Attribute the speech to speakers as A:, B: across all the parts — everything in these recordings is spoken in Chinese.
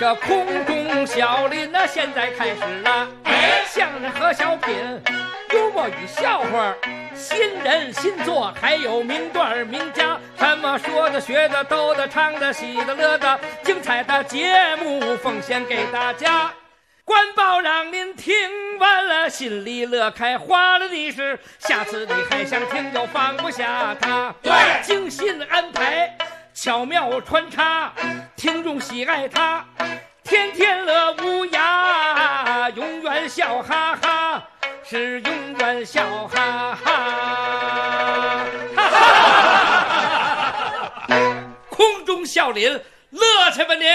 A: 这空中笑林那现在开始了。相声和小品，幽默与笑话，新人新作，还有名段名家，什么说的学的逗的唱的喜的乐的，精彩的节目奉献给大家。官报让您听完了心里乐开花了的是，下次你还想听就放不下它。对，精心安排，巧妙穿插，听众喜爱它，天天乐无涯，永远笑哈哈，是永远笑哈哈，哈哈，空中笑林，乐去吧您！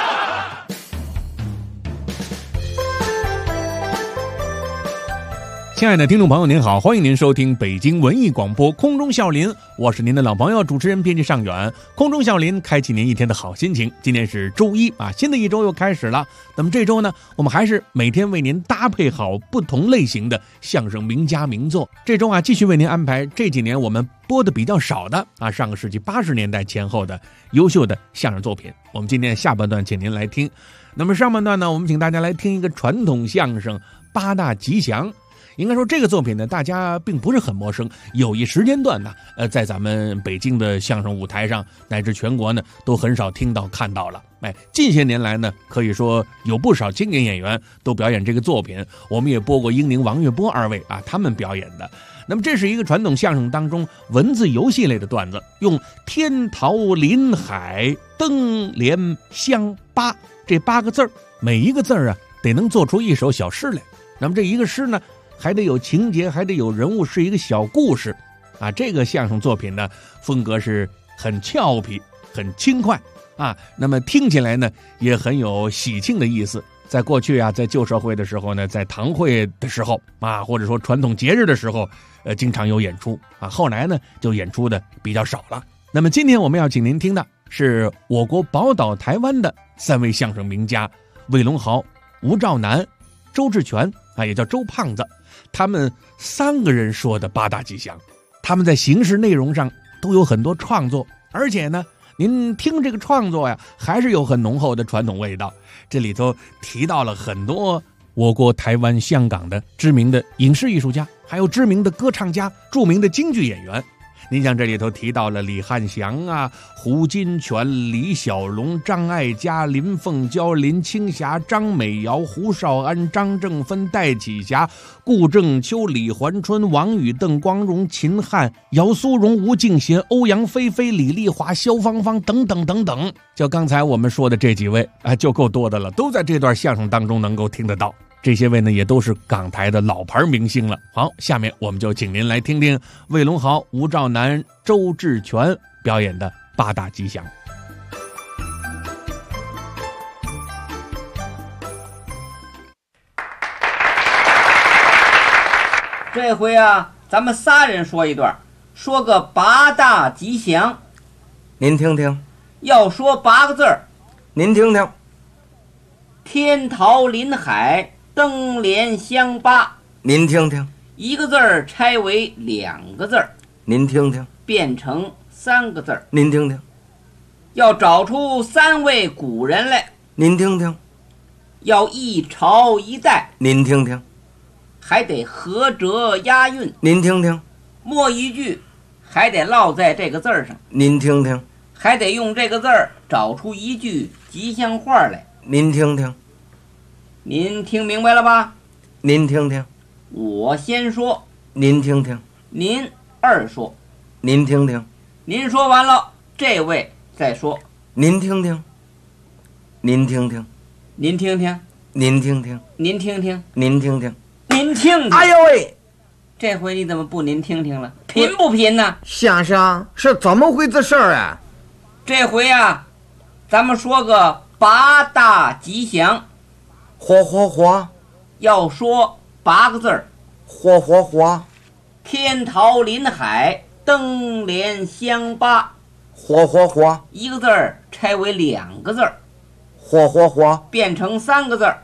B: 亲爱的听众朋友您好，欢迎您收听北京文艺广播空中笑林，我是您的老朋友主持人编辑尚远。空中笑林开启您一天的好心情。今天是周一啊，新的一周又开始了。那么这周呢，我们还是每天为您搭配好不同类型的相声名家名作。这周啊，继续为您安排这几年我们播的比较少的啊，上个世纪80年代前后的优秀的相声作品。我们今天下半段请您来听，那么上半段呢，我们请大家来听一个传统相声八大吉祥。应该说这个作品呢，大家并不是很陌生，有一时间段呢，在咱们北京的相声舞台上乃至全国呢，都很少听到看到了。近些年来呢，可以说有不少青年演员都表演这个作品，我们也播过英宁、王月波二位啊，他们表演的。那么这是一个传统相声当中文字游戏类的段子，用天桃林海灯莲香八这8个字，每一个字啊得能做出一首小诗来。那么这一个诗呢，还得有情节，还得有人物，是一个小故事啊。这个相声作品呢，风格是很俏皮，很轻快啊。那么听起来呢，也很有喜庆的意思。在过去啊，在旧社会的时候呢，在堂会的时候啊，或者说传统节日的时候，经常有演出啊。后来呢，就演出的比较少了。那么今天我们要请您听的是我国宝岛台湾的3位相声名家魏龙豪、吴兆南、周志全啊，也叫周胖子。他们3个人说的8大吉祥，他们在形式内容上都有很多创作，而且呢，您听这个创作呀，还是有很浓厚的传统味道。这里头提到了很多我国台湾、香港的知名的影视艺术家，还有知名的歌唱家、著名的京剧演员。您像这里头提到了李汉祥啊、胡金铨、李小龙、张艾嘉、林凤娇、林青霞、张美瑶、胡少安、张正芬、戴启霞、顾正秋、李环春、王宇、邓光荣、秦汉、姚苏荣、吴敬贤、欧阳菲菲、李丽华、萧芳芳等等等等。就刚才我们说的这几位啊，就够多的了，都在这段相声当中能够听得到。这些位呢，也都是港台的老牌明星了。好，下面我们就请您来听听魏龙豪、吴兆南、周志全表演的8大吉祥。
C: 这回啊，咱们3人说一段，说个8大吉祥。
D: 您听听。
C: 要说8个字儿，
D: 您听听。
C: 天桃林海灯莲香八，
D: 您听听。
C: 1个字儿拆为2个字儿，
D: 您听听。
C: 变成3个字儿，
D: 您听听。
C: 要找出3位古人来，
D: 您听听。
C: 要一朝一代，
D: 您听听。
C: 还得合辙押韵，
D: 您听听。
C: 末一句还得落在这个字儿上，
D: 您听听。
C: 还得用这个字儿找出一句吉祥话来，
D: 您听听。
C: 您听明白了吧？
D: 您听听。
C: 我先说，
D: 您听听。
C: 您2说，
D: 您听听。
C: 您说完了，这位再说，
D: 您听听。您听听。
C: 您听听。
D: 您听听。
C: 您听听。
D: 您听听。
C: 您听听。
D: 哎呦喂，
C: 这回你怎么不您听听了？贫不贫呢？
D: 先生是怎么回事啊？
C: 这回啊，咱们说个8大吉祥。
D: 嚯，
C: 要说8个字儿。
D: 嚯，
C: 天桃林海灯莲香八。
D: 嚯
C: ，1个字儿拆为2个字儿。
D: 嚯，
C: 变成3个字儿。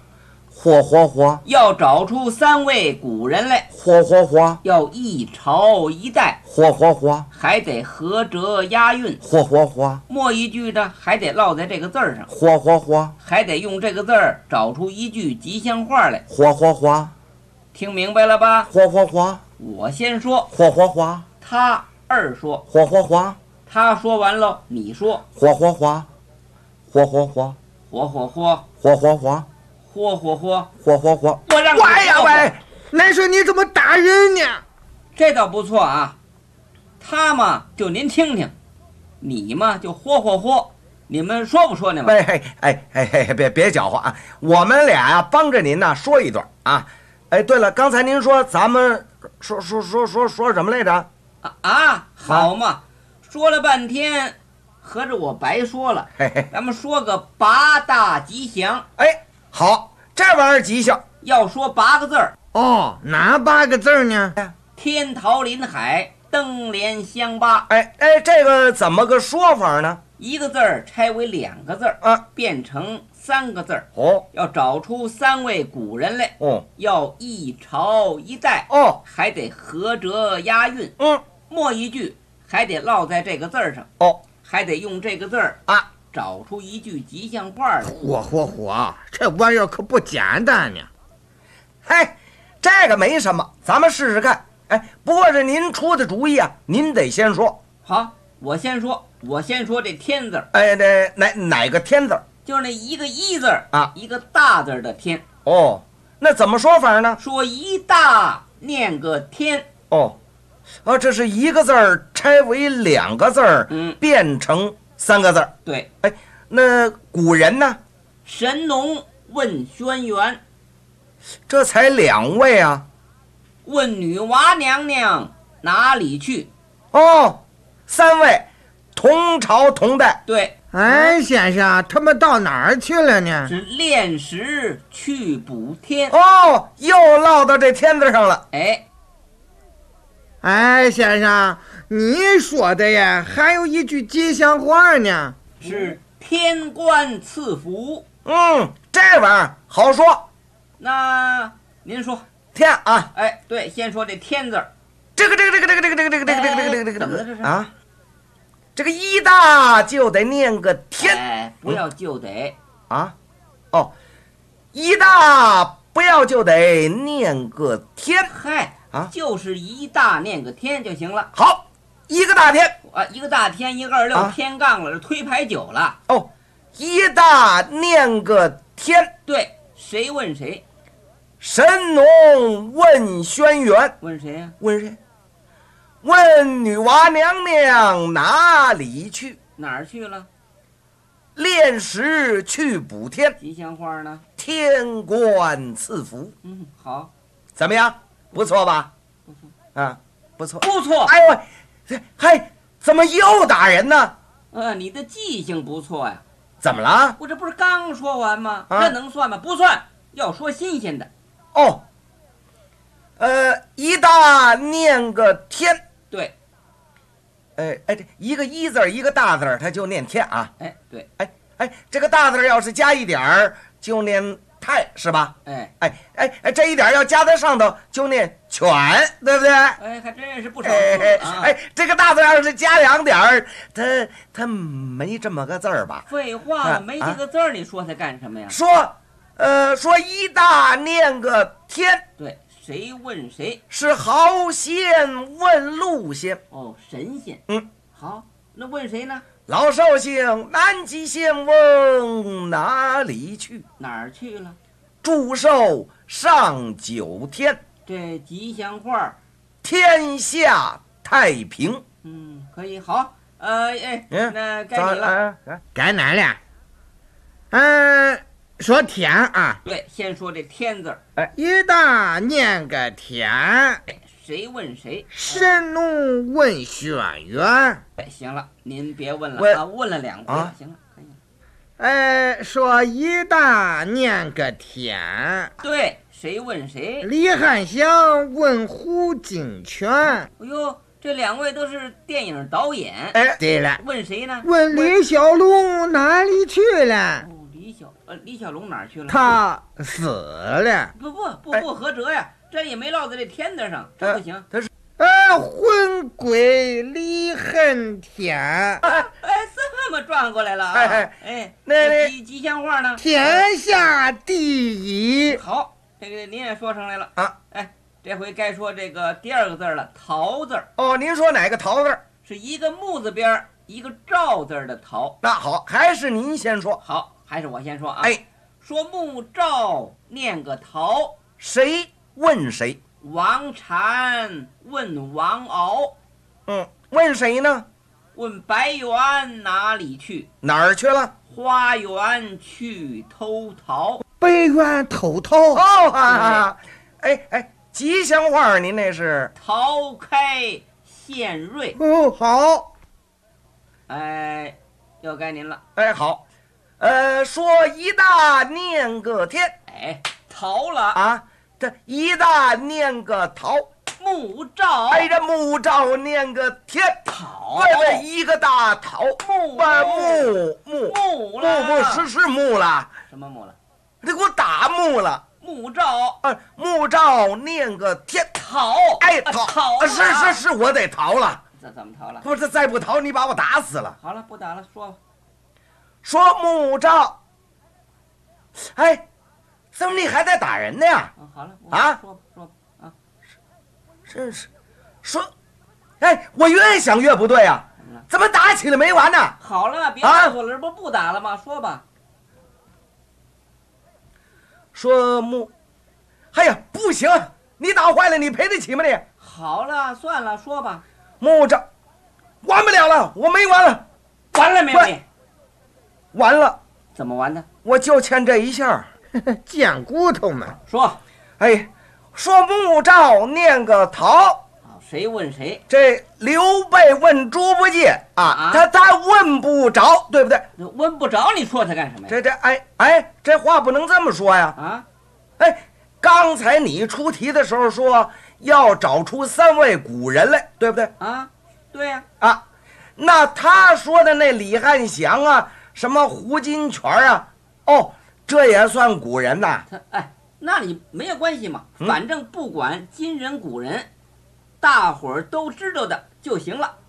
D: 火火火，
C: 要找出3位古人来，
D: 火火火，
C: 要一朝一代，
D: 火火火，
C: 还得合辙押韵，
D: 火火火，
C: 末一句呢还得落在这个字儿上，
D: 火火火，
C: 还得用这个字儿找出一句吉祥话来。
D: 火火火，
C: 听明白了吧？
D: 火火火，
C: 我先说，
D: 火火火，
C: 他二说，
D: 火火火，
C: 他说完了你说，
D: 火火火，火火火，
C: 火火火，
D: 火火火，
C: 火火火，
D: 火火火。
C: 我让你
D: 喂呀
C: 说
D: 喂，来说你怎么打人呢？
C: 这倒不错啊。他嘛就您听听，你嘛就霍霍霍，你们说不说呢？
D: 喂，别搅和啊！我们俩呀，帮着您呢说一段啊。哎，对了，刚才您说咱们说什么来着？
C: 好嘛，说了半天，合着我白说了。
D: 嘿嘿，
C: 咱们说个8大吉祥，
D: 哎，好，这玩意儿吉祥。
C: 要说8个字儿：
E: 哦，哪8个字呢？
C: 天桃林海，灯莲香八。
D: 哎，这个怎么个说法呢？
C: 一个字儿拆为2个字儿
D: 啊，
C: 变成3个字儿。
D: 哦，
C: 要找出3位古人来，
D: 哦，
C: 要一朝一代，
D: 哦，
C: 还得合辙押韵，末一句还得落在这个字儿上，
D: 哦，
C: 还得用这个字儿
D: 啊，
C: 找出一句吉祥话来。
E: 嚯，这玩意儿可不简单呢。
D: 嘿，这个没什么，咱们试试看。哎，不过是您出的主意啊，您得先说。
C: 好，我先说这天字儿，
D: 哎，哪个天字儿？
C: 就是那一个一字儿
D: 啊，
C: 一个大字儿的天。
D: 哦，那怎么说法呢？
C: 说一大念个天。
D: 哦，这是一个字儿拆为2个字儿，变成3个字儿。
C: 对，
D: 哎，那古人呢？
C: 神农问轩辕，
D: 这才2位啊。
C: 问女娲娘娘哪里去？
D: 哦，3位，同朝同代。
C: 对，
E: 哎，先生，他们到哪儿去了呢？
C: 是炼石去补天。
D: 哦，又落到这天字上了。
E: 哎，先生，你说的呀，还有一句吉祥话呢，
C: 是天官赐福。
D: 这玩意儿好说。
C: 那您说
D: 天啊？
C: 哎，对，先说这天字儿。
D: 这个
C: 怎么了这是
D: 啊？这个一大就得念个天。
C: 哎，不要就得
D: 啊？哦，一大不要就得念个天。
C: 嗨
D: 啊，
C: 就是一大念个天就行了。
D: 好，一个大天
C: 啊，一个大天，一个26
D: 啊，
C: 天杠了，是推牌九了。
D: 哦，一大念个天。
C: 对，谁问谁？
D: 神农问轩辕。
C: 问谁呀？
D: 问谁？问女娲娘娘哪里去？
C: 哪儿去了？
D: 炼石去补天。
C: 吉祥话呢？
D: 天官赐福。
C: 好，
D: 怎么样？不错吧？
C: 不错
D: 啊，不错，
C: 不错。
D: 哎呦喂，嘿，怎么又打人呢？
C: 你的记性不错呀。
D: 怎么了？
C: 我这不是刚说完吗？
D: 啊，
C: 这能算吗？不算，要说新鲜的。
D: 哦，一大念个天。
C: 对，
D: 这一个一字一个大字它就念天啊。
C: 对，
D: 这个大字要是加一点儿就念太，是吧？这一点要加在上头就念犬，对不对？
C: 还真是不少字啊。
D: 这个大字要是加2点儿，它没这么个字儿吧？
C: 废话，没这个字儿，你说它干什么呀？
D: 说一大念个天。
C: 对，谁问谁？
D: 是豪仙问路仙。
C: 哦，神仙。好，那问谁呢？
D: 老寿星南极仙翁哪里去？
C: 哪儿去了？
D: 祝寿上9天。
C: 这吉祥话，
D: 天下太平。
C: 可以。好，那该你了。
E: 该哪了？说天啊。
C: 对，先说这天字儿。
E: 一大念个天。
C: 谁问谁？
E: 神农问轩辕。
C: 行了，您别问了啊，问了2回了，行了，可以了。
E: 说一大念个天。
C: 对，谁问谁？
E: 李汉祥问胡金铨。
C: 哎呦，这2位都是电影导演。
E: 对了，
C: 问谁呢？
E: 问李小龙哪里去了？
C: 李李小龙哪儿去了？
E: 他死了。
C: 不合辙呀，这也没落在这天子上，这不行。
D: 他是
E: 魂归离恨天。
C: 这么转过来了啊！
D: 那
C: 吉祥话呢？
E: 天下第一。
C: 好，这个您也说上来了
D: 啊！
C: 这回该说这个第二个字了，桃字。
D: 哦，您说哪个桃字？
C: 是一个木字边一个赵字的桃。
D: 那好，还是您先说。
C: 好，还是我先说啊。说木赵念个桃，
D: 谁问谁？
C: 王禅问王敖。
D: 问谁呢？
C: 问白猿哪里去？
D: 哪儿去了？
C: 花园去偷桃。
E: 白猿偷桃。
D: 吉祥话您那是
C: 桃开献瑞。
E: 好。
C: 又该您了。
D: 好。说一大念个天。
C: 桃了
D: 啊，这一大念个桃。
C: 木照。
D: 这木照念个天。
C: 桃。
D: 对，一个大桃。木了。是木了。
C: 什么木了？
D: 你给我打木了。
C: 木照。
D: 木照念个天。
C: 逃。
D: 逃。是，我得逃了。
C: 这怎么逃了？
D: 不是，再不逃你把我打死了。
C: 好了，不打了，说吧。
D: 说木照。怎么你还在打人呢呀？
C: 好了说吧啊。
D: 真是，说，我越想越不对啊，怎么打起来没完呢？
C: 好了，别告诉我了，这不打了吗？说吧。
D: 说木，不行，你打坏了，你赔得起吗你？
C: 好了，算了，说吧。
D: 木照，完不了了，我没完了。
C: 完了没有你？
D: 完了。
C: 怎么完的？
D: 我就欠这一下。
E: 贱骨头嘛。
C: 说。
D: 说木照念个桃。
C: 谁问谁？
D: 这刘备问猪八戒啊，他问不着，对不对？
C: 问不着，你说他干什么
D: 呀？这话不能这么说呀！刚才你出题的时候说要找出3位古人来，对不对？
C: 对呀。
D: 那他说的那李汉祥啊，什么胡金铨啊，这也算古人呐？
C: 那你没有关系嘛，反正不管今人古人，大伙儿都知道的就行了。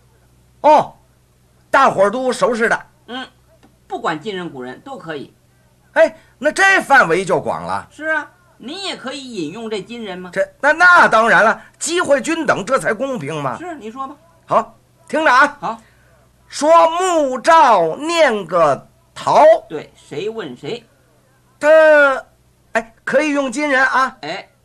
D: 大伙儿都熟识的。
C: 不管今人古人都可以。
D: 那这范围就广了。
C: 是啊，你也可以引用这今人吗？
D: 那当然了，机会均等，这才公平嘛。
C: 是，你说吧。
D: 好，听着啊。
C: 好。
D: 说木照念个桃。
C: 对，谁问谁？
D: 他可以用今人啊。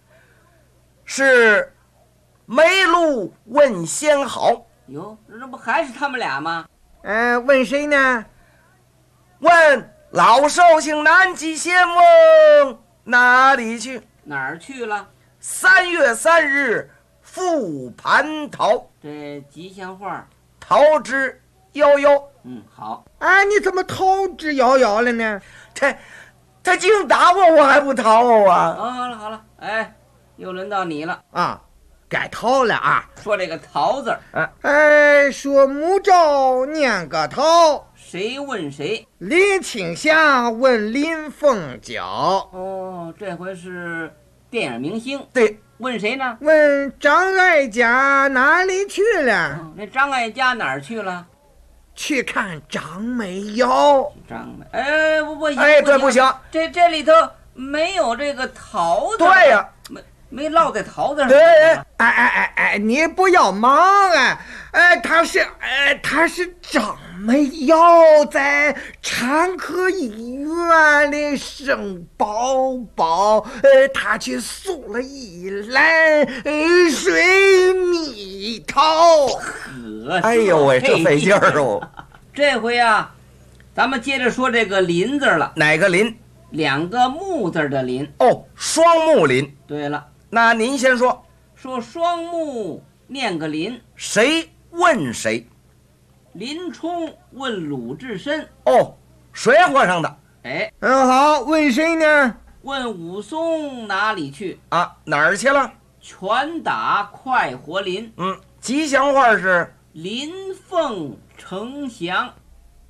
D: 是梅鹿问仙好。
C: 哟，这不还是他们俩吗？
E: 问谁呢？
D: 问老寿星南极仙翁哪里去？
C: 哪儿去了
D: ？3月3日复蟠桃。
C: 这吉祥话。
D: 桃之夭夭。
C: 好。
E: 你怎么逃之夭夭了呢？
D: 他净打我还不逃啊！
C: 好了，又轮到你了
E: 啊，该逃了啊！
C: 说这个桃字儿。
E: 说木照念个桃。
C: 谁问谁？
E: 林青霞问林凤娇。
C: 这回是电影明星。
D: 对，
C: 问谁呢？
E: 问张艾嘉哪里去了？
C: 那张艾嘉哪儿去了？
E: 去看张美瑶。
C: 张美，不行，
D: 对，不行，
C: 这里头没有这个桃字。
D: 对呀，
C: 没落在桃字上。
E: 对，你不要忙啊！他是张美瑶在产科医院里生宝宝，他去送了一篮水蜜桃。
D: 哎呦喂，这费劲儿哦！
C: 这回啊，咱们接着说这个林字了。
D: 哪个林
C: ？2个木字的林。
D: 双木林。
C: 对了，
D: 那您先说。
C: 说双木念个林。
D: 谁问谁？
C: 林冲问鲁智深。
D: 水和尚的。
E: 好，问谁呢？
C: 问武松哪里去？
D: 哪儿去了？
C: 拳打快活林。
D: 吉祥话是
C: 林凤呈祥。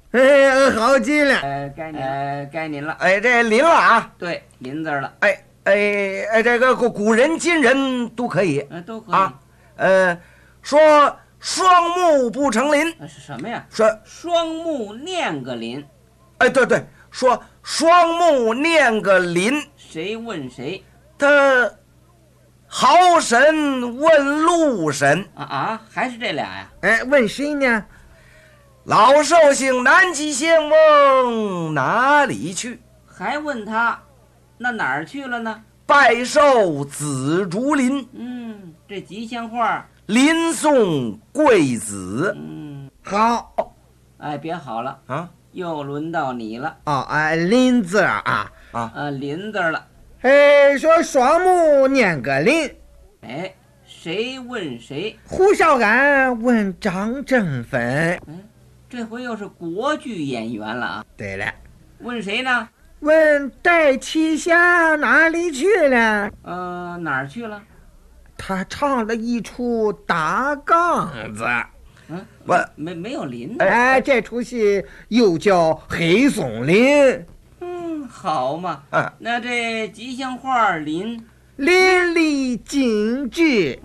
E: 好极了。
C: 该您了。
D: 哎，这临了啊。
C: 对，临字了。
D: 这个古人今人都可以
C: 都可以
D: 啊。说双目不成林，
C: 是什么呀？
D: 说
C: 双目念个林。
D: 对，说双目念个林。
C: 谁问谁？
D: 他好神问路神
C: 还是这俩呀？
E: 问谁呢？
D: 老寿星南极仙翁哪里去？
C: 还问他，那哪儿去了呢？
D: 拜寿紫竹林。
C: 这吉祥话，
D: 林送贵子。
E: 好。
C: 别好了
D: 啊，
C: 又轮到你了。
E: 林字啊。
C: 林字了。
E: 说双目念个林。
C: 谁问谁？
E: 胡少安问张正芬。
C: 这回又是国剧演员了啊。
E: 对了，
C: 问谁呢？
E: 问戴七侠哪里去了？
C: 哪儿去了？
E: 他唱了一出大杠子。
C: 没有林。
E: 这出戏又叫黑松林。
C: 好嘛。那这吉祥话林
E: 淋漓尽致。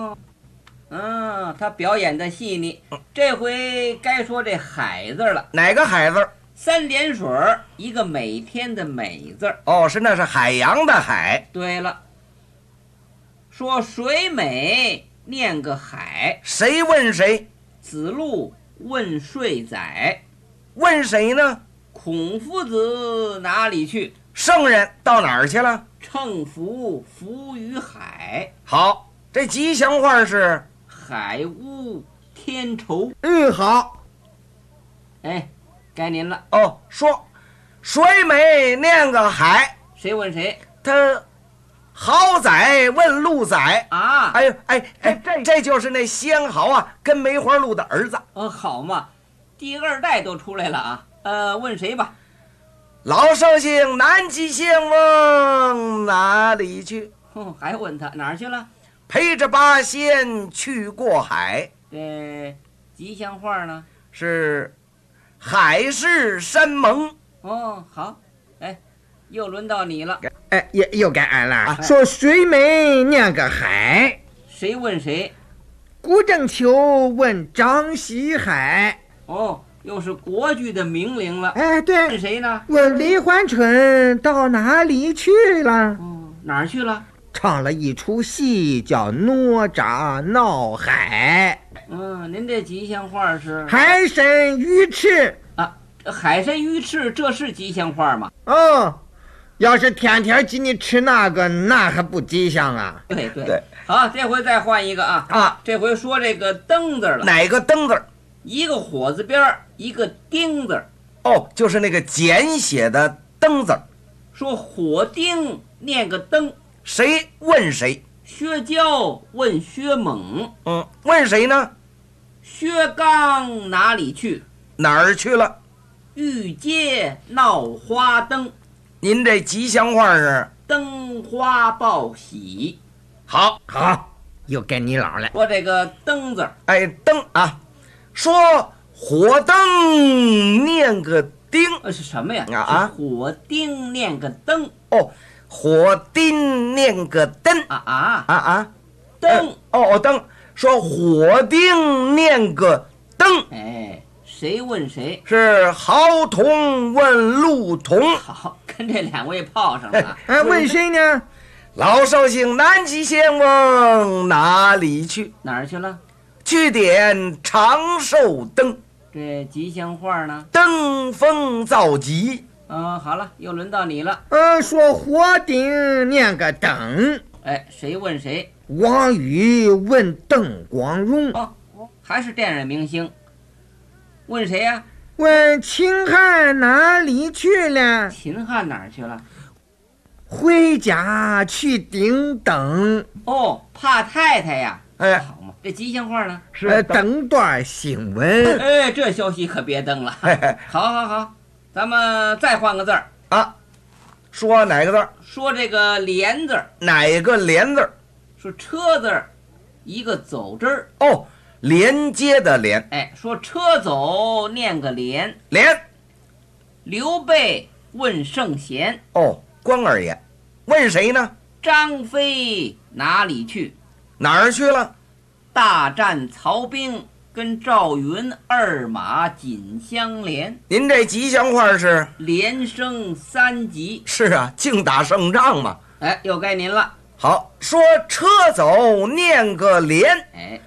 C: 他表演的细腻。这回该说这海字了。
D: 哪个海字
C: ？3点水一个每天的每字。
D: 那是海洋的海。
C: 对了，说水美念个海。
D: 谁问谁？
C: 子路问睡宰。
D: 问谁呢？
C: 孔夫子哪里去？
D: 圣人到哪儿去了？
C: 乘浮浮于海。
D: 好，这吉祥话是
C: 海污天仇。
E: 好。
C: 该您了。
D: 说水美念个海。
C: 谁问谁？
D: 他豪仔问鹿仔
C: 啊。
D: 这就是那仙豪啊跟梅花鹿的儿子。
C: 好嘛，第2代都出来了啊。问谁吧？
D: 老寿星南极仙翁哪里去？
C: 还问他哪儿去了？
D: 陪着八仙去过海。
C: 这吉祥话呢？
D: 是海誓山盟。
C: 好。又轮到你了。
E: 又该俺了。说水美念个海。
C: 谁问谁？
E: 顾正秋问张西海。
C: 又是国剧的名伶了。
E: 对。
C: 问谁呢？
E: 问李焕春到哪里去了？
C: 哪儿去了？
E: 唱了一出戏叫哪吒闹海。
C: 您这吉祥话是
E: 海参鱼翅
C: 啊。海参鱼翅，这是吉祥话吗？
E: 要是天天给你吃那个，那还不吉祥啊？
C: 对。好，这回再换一个啊。这回说这个灯字了。
D: 哪个灯字？
C: 一个火字边，一个丁字。
D: 就是那个简写的灯字。
C: 说火丁念个灯。
D: 谁问谁？
C: 薛娇问薛猛。
D: 问谁呢？
C: 薛刚哪里去？
D: 哪儿去了？
C: 玉阶闹花灯。
D: 您这吉祥话是
C: 灯花报喜。
D: 好，
E: 又该你老了。
C: 说这个灯字。
D: 灯啊。说火灯念个丁。
C: 是什么呀？
D: 是
C: 火丁念个灯。
D: 火丁念个灯。
C: 灯。
D: 灯。说火丁念个灯。
C: 谁问谁？
D: 是豪童问路童。
C: 好，跟这2位泡上了。
E: 问谁呢？
D: 老寿星南极仙翁哪里去？
C: 哪儿去了？
D: 去点长寿灯。
C: 这吉祥话呢？
D: 登峰造极。
C: 好了，又轮到你了。
E: 说火丁念个灯。
C: 谁问谁？
E: 王宇问邓光荣。
C: 还是电影明星。问谁呀？
E: 问秦汉哪里去了？
C: 秦汉哪儿去了？
E: 回家去顶灯。
C: 怕太太呀。
D: 好
C: 嘛，这吉祥话呢？
E: 是登段新闻。
C: 这消息可别登了。好，咱们再换个字儿
D: 啊。说哪个字？
C: 说这个连字。
D: 哪个连字？
C: 说车字，一个走之儿。
D: 连接的连。
C: 哎，说车走念个连。
D: 连。
C: 刘备问圣贤。
D: 哦，关二爷，问谁呢？
C: 张飞哪里去？
D: 哪儿去了？
C: 大战曹兵，跟赵云二马紧相连。
D: 您这吉祥话是
C: 连升3级。
D: 是啊，净打胜仗嘛。
C: 哎，又该您了。
D: 好，说车走念个连。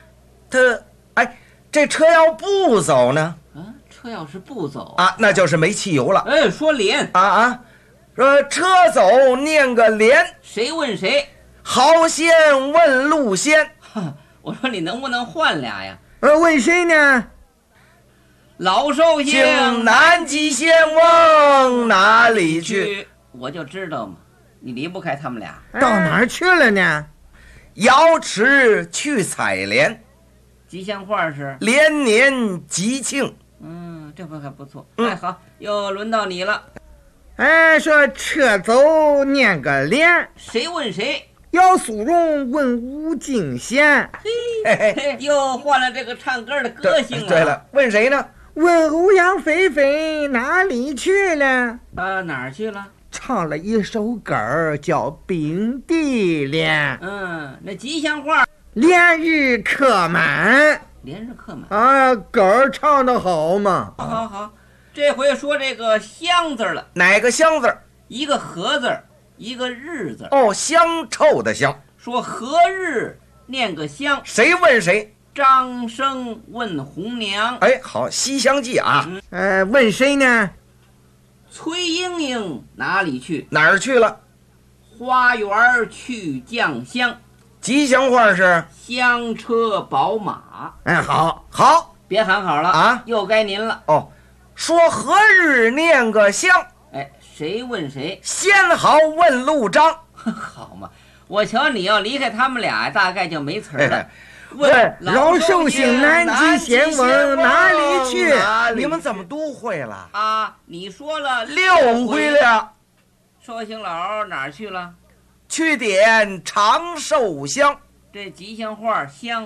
D: 这车要不走呢？
C: 车要是不走
D: 啊，那就是没汽油了。
C: 哎，说连
D: 说车走念个连。
C: 谁问谁？
D: 豪仙问路仙。
C: 我说你能不能换俩呀？
E: 问谁呢？
C: 老寿星
D: 南极仙往哪里去？
C: 我就知道嘛，你离不开他们俩。
E: 到哪儿去了呢？
D: 瑶池去采莲。
C: 吉祥话是
D: 连年吉庆。
C: 这不还不错。哎，好，又轮到你了。
E: 说车走念个连。
C: 谁问谁？
E: 姚苏蓉问吴敬贤。
C: 嘿，又换了这个唱歌的歌星了。
D: 对了，问谁呢？
E: 问欧阳菲菲哪里去了？
C: 哪儿去了？
E: 唱了一首歌叫《冰地连》。
C: 那吉祥话
E: 连日客满。
C: 连日客满
E: 歌唱得好嘛。
C: 好，这回说这个香字了。
D: 哪个香字？
C: 一个和字，一个日字。
D: 香臭的香。
C: 说何日念个香。
D: 谁问谁？
C: 张生问红娘。
D: 哎，好，《西厢记》啊。
E: 问谁呢？
C: 崔莺莺哪里去？
D: 哪儿去了？
C: 花园去酱香。
D: 吉祥话是
C: 香车宝马。
D: 好，
C: 别喊好了啊，又该您了。
D: 说何日念个香。
C: 哎，谁问谁？
D: 仙豪问路张。
C: 好嘛，我瞧你要离开他们俩，大概就没词儿了。
E: 问老寿星南极仙往哪里去？
D: 你们怎么都会了
C: 你说了
D: 6回了。
C: 寿星老哪儿去了？
D: 去点长寿香。
C: 这吉祥话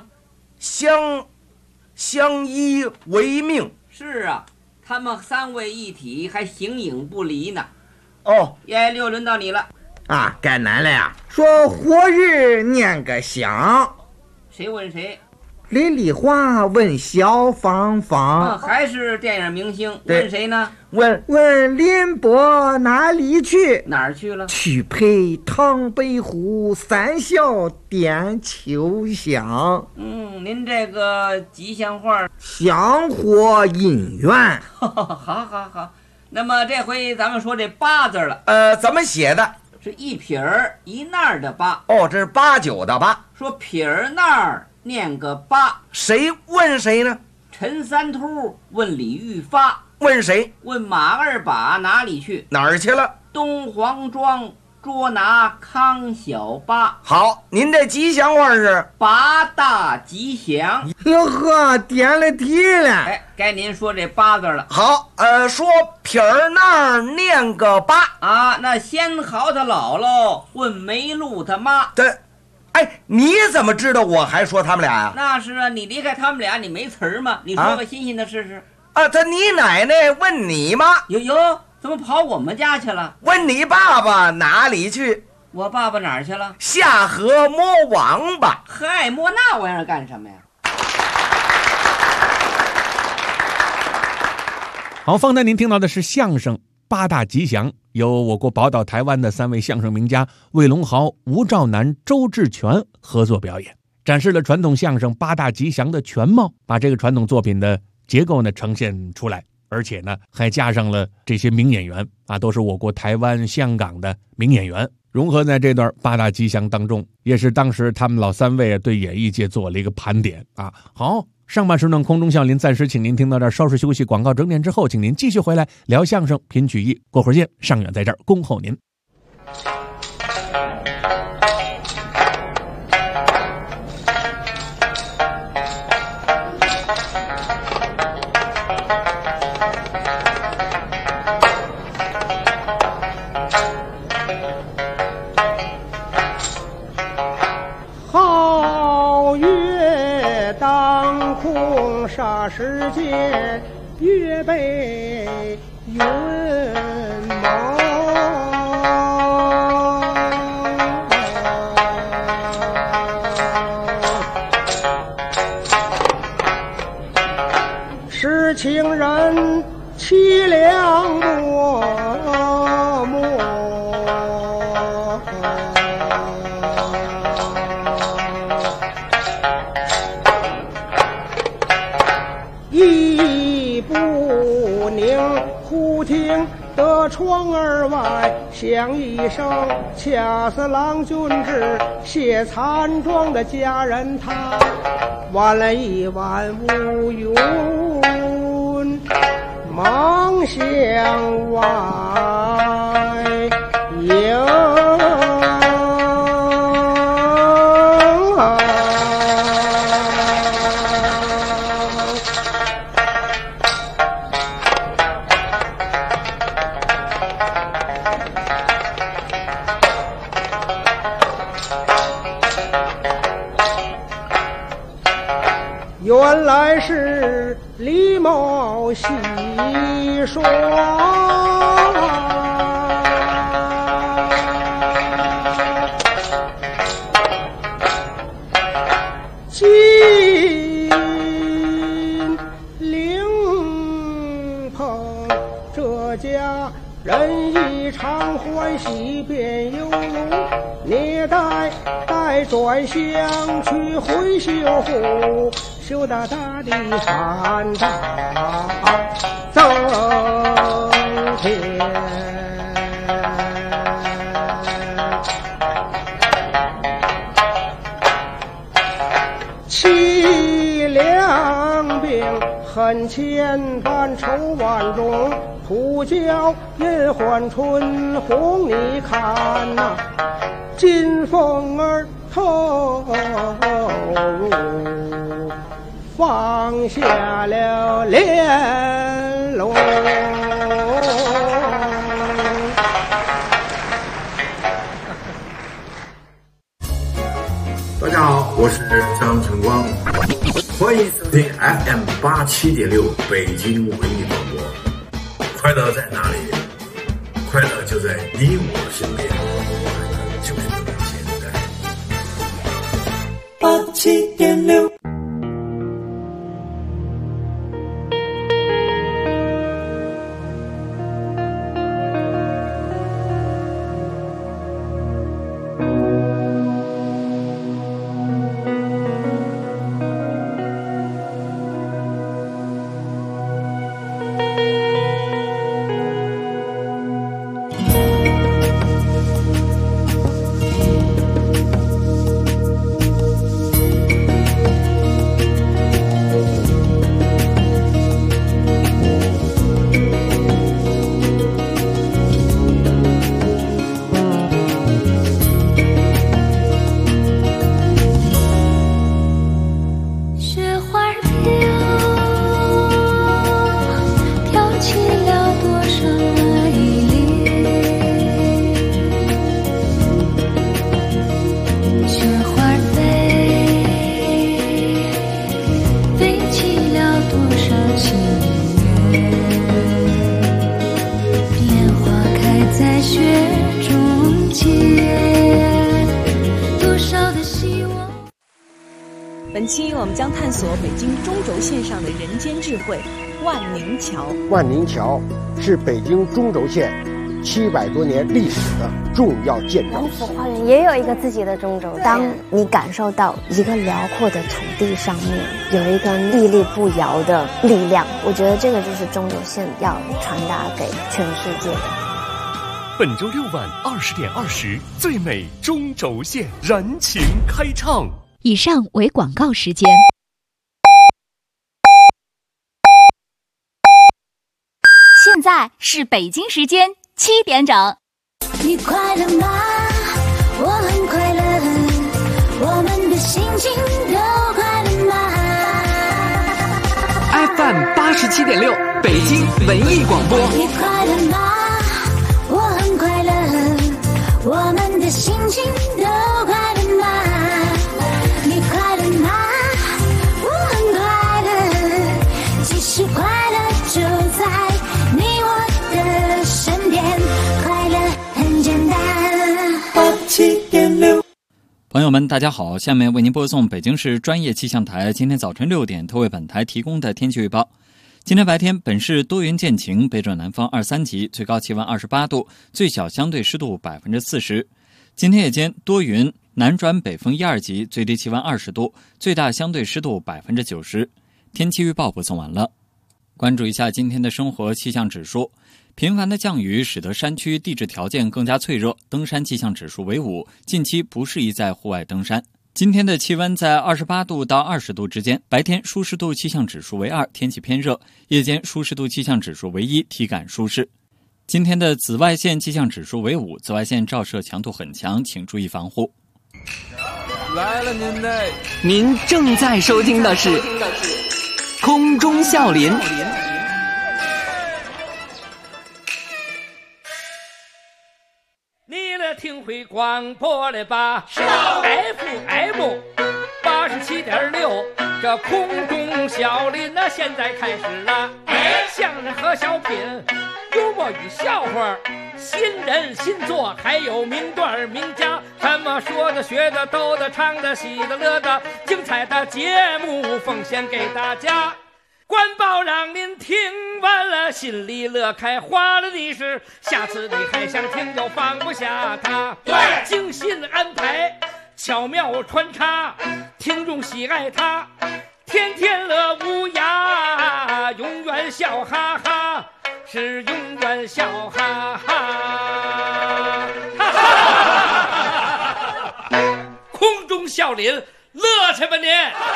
D: 相依为命。
C: 是啊，他们3位一体，还形影不离呢。又轮到你了
E: 该难了呀。说何日念个香。
C: 谁问谁？
E: 李丽华问小芳芳。
C: 还是电影明星。问谁呢？
E: 问林波哪里去？
C: 哪儿去了？
E: 去陪唐伯虎3笑点秋香。
C: 您这个吉祥话
E: 香火姻缘。
C: 好，那么这回咱们说这8字了。
D: 怎么写的？
C: 是一撇儿一捺儿的八。
D: 这是8、9的8。
C: 说撇儿捺儿念个8。
D: 谁问谁呢？
C: 陈三秃问李玉发。
D: 问谁？
C: 问马二把哪里去？
D: 哪儿去了？
C: 东黄庄捉拿康小八。
D: 好，您这吉祥话是
C: 8大吉祥。
E: 哟呵，点了题了。
C: 哎，该您说这8字了。
D: 好，说撇儿那儿念个8。
C: 那仙豪他姥姥问梅露他妈。
D: 你怎么知道我还说他们俩呀？
C: 那是啊，你离开他们俩，你没词儿吗？你说个新鲜的试试。
D: 你奶奶问你妈。
C: 哟，怎么跑我们家去了？
D: 问你爸爸哪里去？
C: 我爸爸哪儿去了？
D: 下河摸王八。
C: 嗨，摸那玩意儿干什么呀？
B: 好，方才您听到的是相声8大吉祥，由我国宝岛台湾的3位相声名家魏龙豪、吴兆南、周志全合作表演，展示了传统相声8大吉祥的全貌，把这个传统作品的结构呢呈现出来，而且呢还加上了这些名演员都是我国台湾、香港的名演员，融合在这段8大吉祥当中，也是当时他们老3位对演艺界做了一个盘点好，上半时段空中笑林暂时请您听到这儿，稍事休息，广告整点之后，请您继续回来聊相声品曲艺，过会儿见。上远在这儿恭候您。
F: 好月当花世界月被云蒙。是情人凄凉默默，一不宁，忽听得窗儿外响一声，恰似郎君至，谢残妆的佳人她，晚了一晚无云，忙向外迎。原来是李某戏说，金陵棚这家人一场欢喜便有路，捏带转向去回绣户，羞答答的喊道增添。凄凉病恨千般愁万种，苦教阴换春红，你看呐，金凤儿投入，放下了帘笼。
G: 大家好，我是张晨光，欢迎收听 FM87.6 北京文艺广播。快乐在哪里？快乐就在你我身边，快乐就是这么简单。87.6。
H: 本期我们将探索北京中轴线上的人间智慧——万宁桥。
I: 万宁桥是北京中轴线700多年历史的重要建筑。
J: 王府花园也有一个自己的中轴线。当你感受到一个辽阔的土地上面有一个屹立不摇的力量，我觉得这个就是中轴线要传达给全世界的。
K: 本周六晚20:20，最美中轴线燃情开唱。
L: 以上为广告时间。
M: 现在是北京时间7点整。
N: 你快乐吗？我很快乐，我们的心情都快乐吗？
O: FM 87.6，北京文艺广播。
N: 你快乐吗？我很快乐，我们的心情都快乐吗？你快乐吗？我很快乐，
P: 朋友们，大家好，下面为您播送北京市专业气象台今天早晨6点特为本台提供的天气预报。今天白天，本市多云见晴，北转南风2、3级，最高气温28度，最小相对湿度40%。今天夜间多云，南转北风1、2级，最低气温20度，最大相对湿度90%。天气预报播送完了。关注一下今天的生活气象指数。频繁的降雨使得山区地质条件更加脆弱，登山气象指数为5，近期不适宜在户外登山。今天的气温在28度到20度之间，白天舒适度气象指数为2，天气偏热；夜间舒适度气象指数为1，体感舒适。今天的紫外线气象指数为5，紫外线照射强度很强，请注意防护。
O: 来了您正在收听的是空中笑林。
A: 你来听会广播了吧？FM 87.6，这空中笑林那现在开始了。相声和小品，幽默与笑话，新人新作，还有名段名家，什么说的、学的、逗的、唱的、喜的、乐的，精彩的节目奉献给大家。官报让您听完了心里乐开花了的是，下次你还想听就放不下它。对，精心安排，巧妙穿插，听众喜爱它，天天乐无涯，永远笑哈哈，是永远笑哈哈。空中笑林，乐去吧您！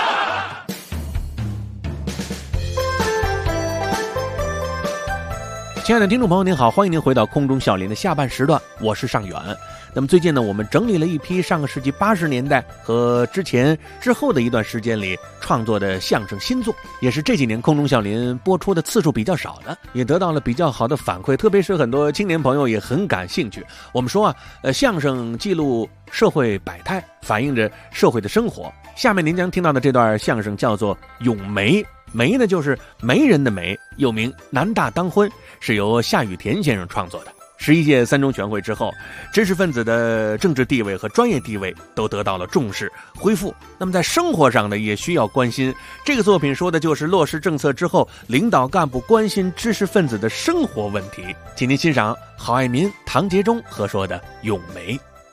B: 亲爱的听众朋友您好，欢迎您回到空中笑林的下半时段，我是尚远。那么最近呢，我们整理了一批上个世纪80年代和之后的一段时间里创作的相声新作，也是这几年空中笑林播出的次数比较少的，也得到了比较好的反馈，特别是很多青年朋友也很感兴趣。我们说相声记录社会百态，反映着社会的生活。下面您将听到的这段相声叫做《咏梅》，梅呢就是媒人的媒，又名南大当婚，是由夏雨田先生创作的。11届3中全会之后，知识分子的政治地位和专业地位都得到了重视恢复。那么在生活上呢，也需要关心。这个作品说的就是落实政策之后，领导干部关心知识分子的生活问题。请您欣赏郝爱民、唐杰忠合说的《咏梅》。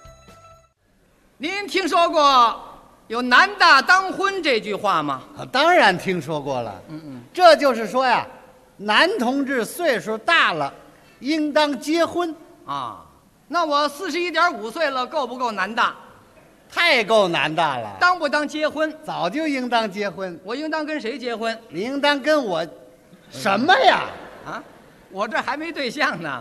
Q: 您听说过有男大当婚这句话吗？
R: 当然听说过了。这就是说呀，男同志岁数大了，应当结婚
Q: 啊。那我41.5岁了，够不够男大？
R: 太够男大了。
Q: 当不当结婚？
R: 早就应当结婚。
Q: 我应当跟谁结婚？
R: 你应当跟我什么呀？
Q: 啊，我这还没对象呢。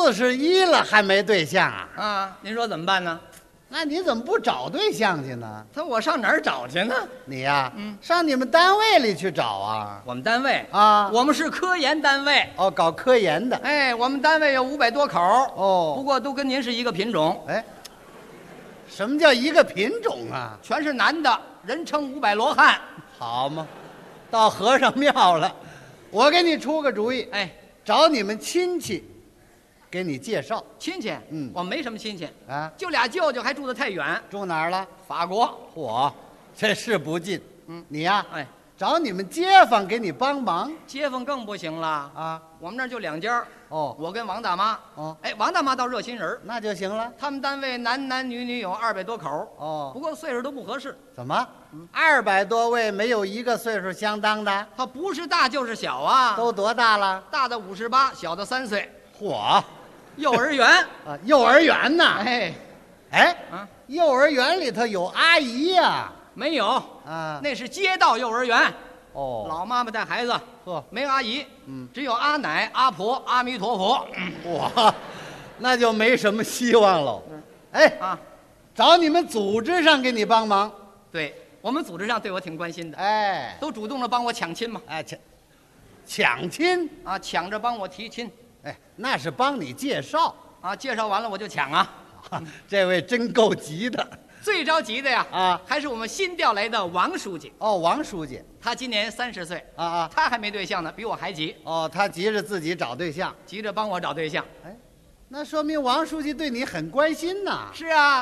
R: 41了还没对象啊？
Q: 啊，您说怎么办呢？
R: 那你怎么不找对象去呢？
Q: 我上哪儿找去呢？
R: 你呀，上你们单位里去找啊。
Q: 我们单位
R: 啊，
Q: 我们是科研单位。
R: 哦，搞科研的。
Q: 哎，我们单位有500多口。
R: 哦，
Q: 不过都跟您是一个品种。
R: 哎，什么叫一个品种啊？
Q: 全是男的，人称500罗汉。
R: 好嘛，到和尚庙了。我给你出个主意，
Q: 哎，
R: 找你们亲戚给你介绍。
Q: 亲戚？我没什么亲戚
R: 啊，
Q: 就俩舅舅，还住得太远。
R: 住哪儿了？
Q: 法国。
R: 嚯，这是不近。你呀，
Q: 哎，
R: 找你们街坊给你帮忙。
Q: 街坊更不行了
R: 啊，
Q: 我们那儿就2家。
R: 哦，
Q: 我跟王大妈。
R: 哦，
Q: 哎，王大妈倒热心人，
R: 那就行了。
Q: 他们单位男男女女有200多口。
R: 哦，
Q: 不过岁数都不合适。
R: 怎么？200多位没有一个岁数相当的？
Q: 他不是大就是小啊。
R: 都多大了？
Q: 大的58，小的3岁。
R: 嚯！
Q: 幼儿园
R: 啊，幼儿园呐！
Q: 哎，
R: 幼儿园里头有阿姨呀？
Q: 没有
R: 啊，
Q: 那是街道幼儿园。
R: 哦，
Q: 老妈妈带孩子，
R: 呵，
Q: 没阿姨，只有阿奶、阿婆、阿弥陀佛。
R: 哇，那就没什么希望喽。哎啊，找你们组织上给你帮忙。
Q: 对，我们组织上对我挺关心的。
R: 哎，
Q: 都主动的帮我抢亲嘛。
R: 哎，抢亲
Q: 啊，抢着帮我提亲。
R: 哎，那是帮你介绍
Q: 啊，介绍完了我就抢啊。
R: 这位真够急的。
Q: 最着急的呀，
R: 啊，
Q: 还是我们新调来的王书记。
R: 哦，王书记，
Q: 他今年30岁
R: 啊，
Q: 他还没对象呢，比我还急。
R: 哦，他急着自己找对象，
Q: 急着帮我找对象。
R: 哎，那说明王书记对你很关心呐。
Q: 是啊，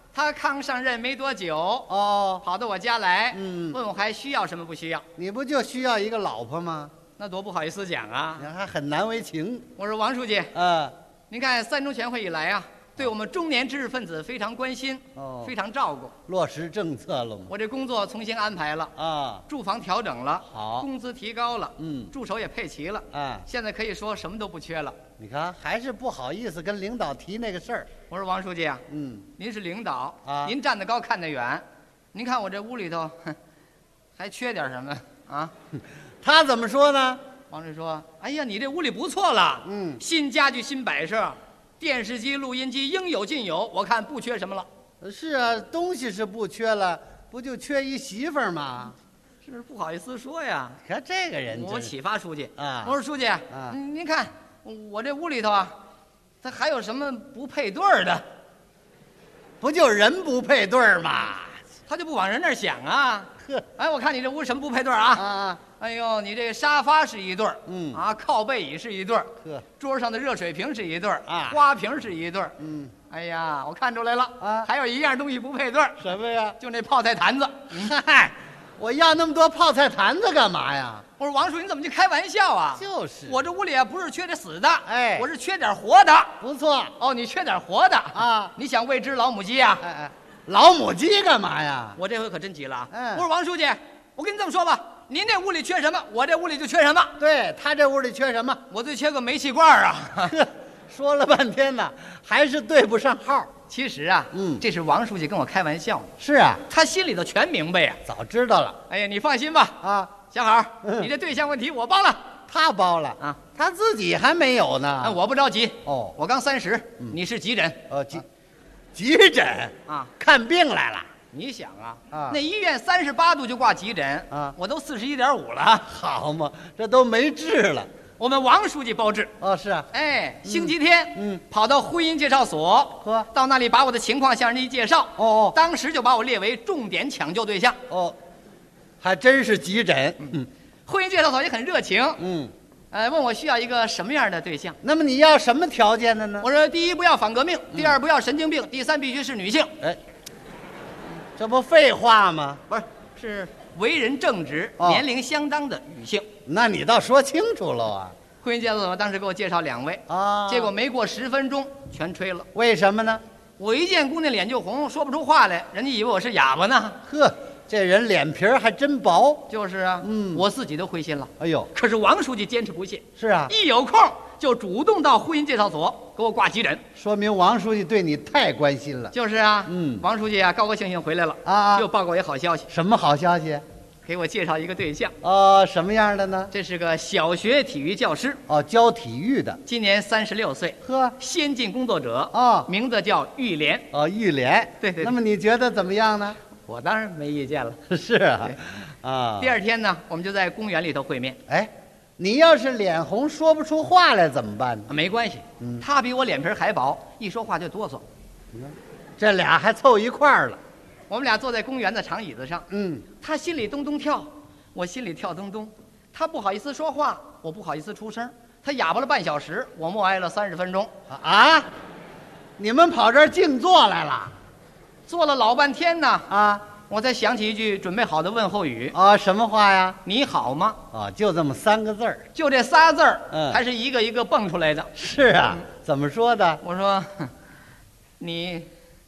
Q: 他刚上任没多久，跑到我家来，问我还需要什么不需要。
R: 你不就需要一个老婆吗？
Q: 那多不好意思讲啊，
R: 还很难为情。
Q: 我说王书记，您看3中全会以来啊，对我们中年知识分子非常关心，非常照顾，
R: 落实政策了吗？
Q: 我这工作重新安排了
R: 啊，
Q: 住房调整了，
R: 好，
Q: 工资提高了，助手也配齐了，现在可以说什么都不缺了。
R: 你看，还是不好意思跟领导提那个事儿。
Q: 我说王书记啊，您是领导啊，您站得高看得远，您看我这屋里头，还缺点什么啊？
R: 他怎么说呢？
Q: 王书记说：“哎呀，你这屋里不错了，新家具新摆设，电视机、录音机应有尽有，我看不缺什么了。”
R: 是啊，东西是不缺了，不就缺一媳妇儿吗？
Q: 是不好意思说呀。
R: 看这个人，
Q: 我启发书记
R: 啊，
Q: 我说书记，您看我这屋里头啊，他还有什么不配对儿的？
R: 不就人不配对儿吗？
Q: 他就不往人那儿想啊。哎，我看你这屋什么不配对儿啊？哎呦，你这沙发是一对儿，靠背椅是一对儿，桌上的热水瓶是一对儿，花瓶是一对儿，哎呀，我看出来了，还有一样东西不配对儿，
R: 什么呀？
Q: 就那泡菜坛子。
R: 嗨，我要那么多泡菜坛子干嘛呀？
Q: 我说王叔，你怎么就开玩笑啊？
R: 就是，
Q: 我这屋里啊不是缺这死的，
R: 哎，
Q: 我是缺点活的。
R: 不错，
Q: 哦，你缺点活的啊？你想喂只老母鸡啊？
R: 哎，老母鸡干嘛呀？
Q: 我这回可真急了啊！我说王书记，我跟你这么说吧。您这屋里缺什么，我这屋里就缺什么。
R: 对，他这屋里缺什么，
Q: 我就缺个煤气罐啊。
R: 说了半天呢，还是对不上号。
Q: 其实啊，这是王书记跟我开玩笑呢。
R: 是啊，
Q: 他心里头全明白呀，
R: 早知道了。
Q: 哎呀，你放心吧，啊，小好，你这对象问题我包了。
R: 他包了啊，他自己还没有呢。
Q: 我不着急
R: 哦，
Q: 我刚30，你是急诊。
R: 急诊
Q: 啊，
R: 看病来了。
Q: 你想啊，那医院38度就挂急诊啊，我都41.5了，
R: 好嘛，这都没治了。
Q: 我们王书记包治。
R: 哦，是啊，
Q: 哎，星期天，跑到婚姻介绍所，到那里把我的情况向人一介绍，当时就把我列为重点抢救对象。
R: 哦，还真是急诊。
Q: 婚姻介绍所也很热情。问我需要一个什么样的对象？
R: 那么你要什么条件的呢？
Q: 我说第一不要反革命，第二不要神经病，第三必须是女性。
R: 哎。这不废话吗？
Q: 不是，是为人正直、年龄相当的女性。
R: 那你倒说清楚了啊！
Q: 婚姻介绍所当时给我介绍2位啊，结果没过10分钟全吹了。
R: 为什么呢？
Q: 我一见姑娘脸就红，说不出话来，人家以为我是哑巴呢。
R: 呵，这人脸皮还真薄。
Q: 就是啊，我自己都灰心了。
R: 哎呦，
Q: 可是王书记坚持不懈。
R: 是啊，
Q: 一有空就主动到婚姻介绍所给我挂急诊，
R: 说明王书记对你太关心了。
Q: 就是啊，王书记啊，高高兴兴回来了啊，又报告一好消息。
R: 什么好消息？
Q: 给我介绍一个对象。
R: 什么样的呢？
Q: 这是个小学体育教师。
R: 教体育的，
Q: 今年36岁。
R: 呵，
Q: 先进工作者。名字叫玉莲。
R: 玉莲。
Q: 对。
R: 那么你觉得怎么样呢？
Q: 我当然没意见了。
R: 是啊，
Q: 第2天呢，我们就在公园里头会面。
R: 哎。你要是脸红说不出话来怎么办呢？
Q: 没关系，他比我脸皮还薄，一说话就哆嗦。
R: 这俩还凑一块儿了。
Q: 我们俩坐在公园的长椅子上，他心里咚咚跳，我心里跳咚咚。他不好意思说话，我不好意思出声。他哑巴了半小时，我默哀了30分钟。
R: 啊！你们跑这儿静坐来了？
Q: 坐了老半天呢。啊！我才想起一句准备好的问候语
R: 什么话呀？
Q: 你好吗？
R: 就这么3个字儿，
Q: 就这仨字儿，还是一个一个蹦出来的。
R: 是啊，怎么说的？
Q: 我说，你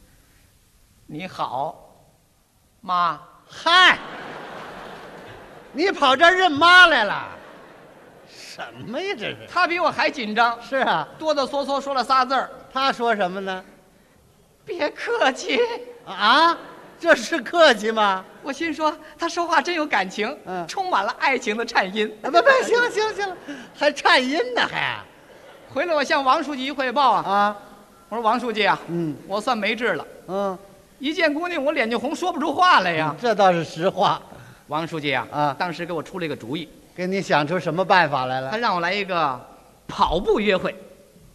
Q: 好，妈。
R: 嗨，你跑这儿认妈来了？什么呀，这是？
Q: 他比我还紧张。
R: 是啊，
Q: 哆哆嗦嗦说了仨字儿。
R: 他说什么呢？
Q: 别客气
R: 啊。这是客气吗？
Q: 我心说他说话真有感情，充满了爱情的颤音。
R: 不，行了，还颤音呢还。
Q: 回来我向王书记一汇报啊，我说王书记啊，我算没治了。一见姑娘我脸就红，说不出话来呀。
R: 这倒是实话。
Q: 王书记啊，当时给我出了一个主意。
R: 给你想出什么办法来了？
Q: 他让我来一个跑步约会。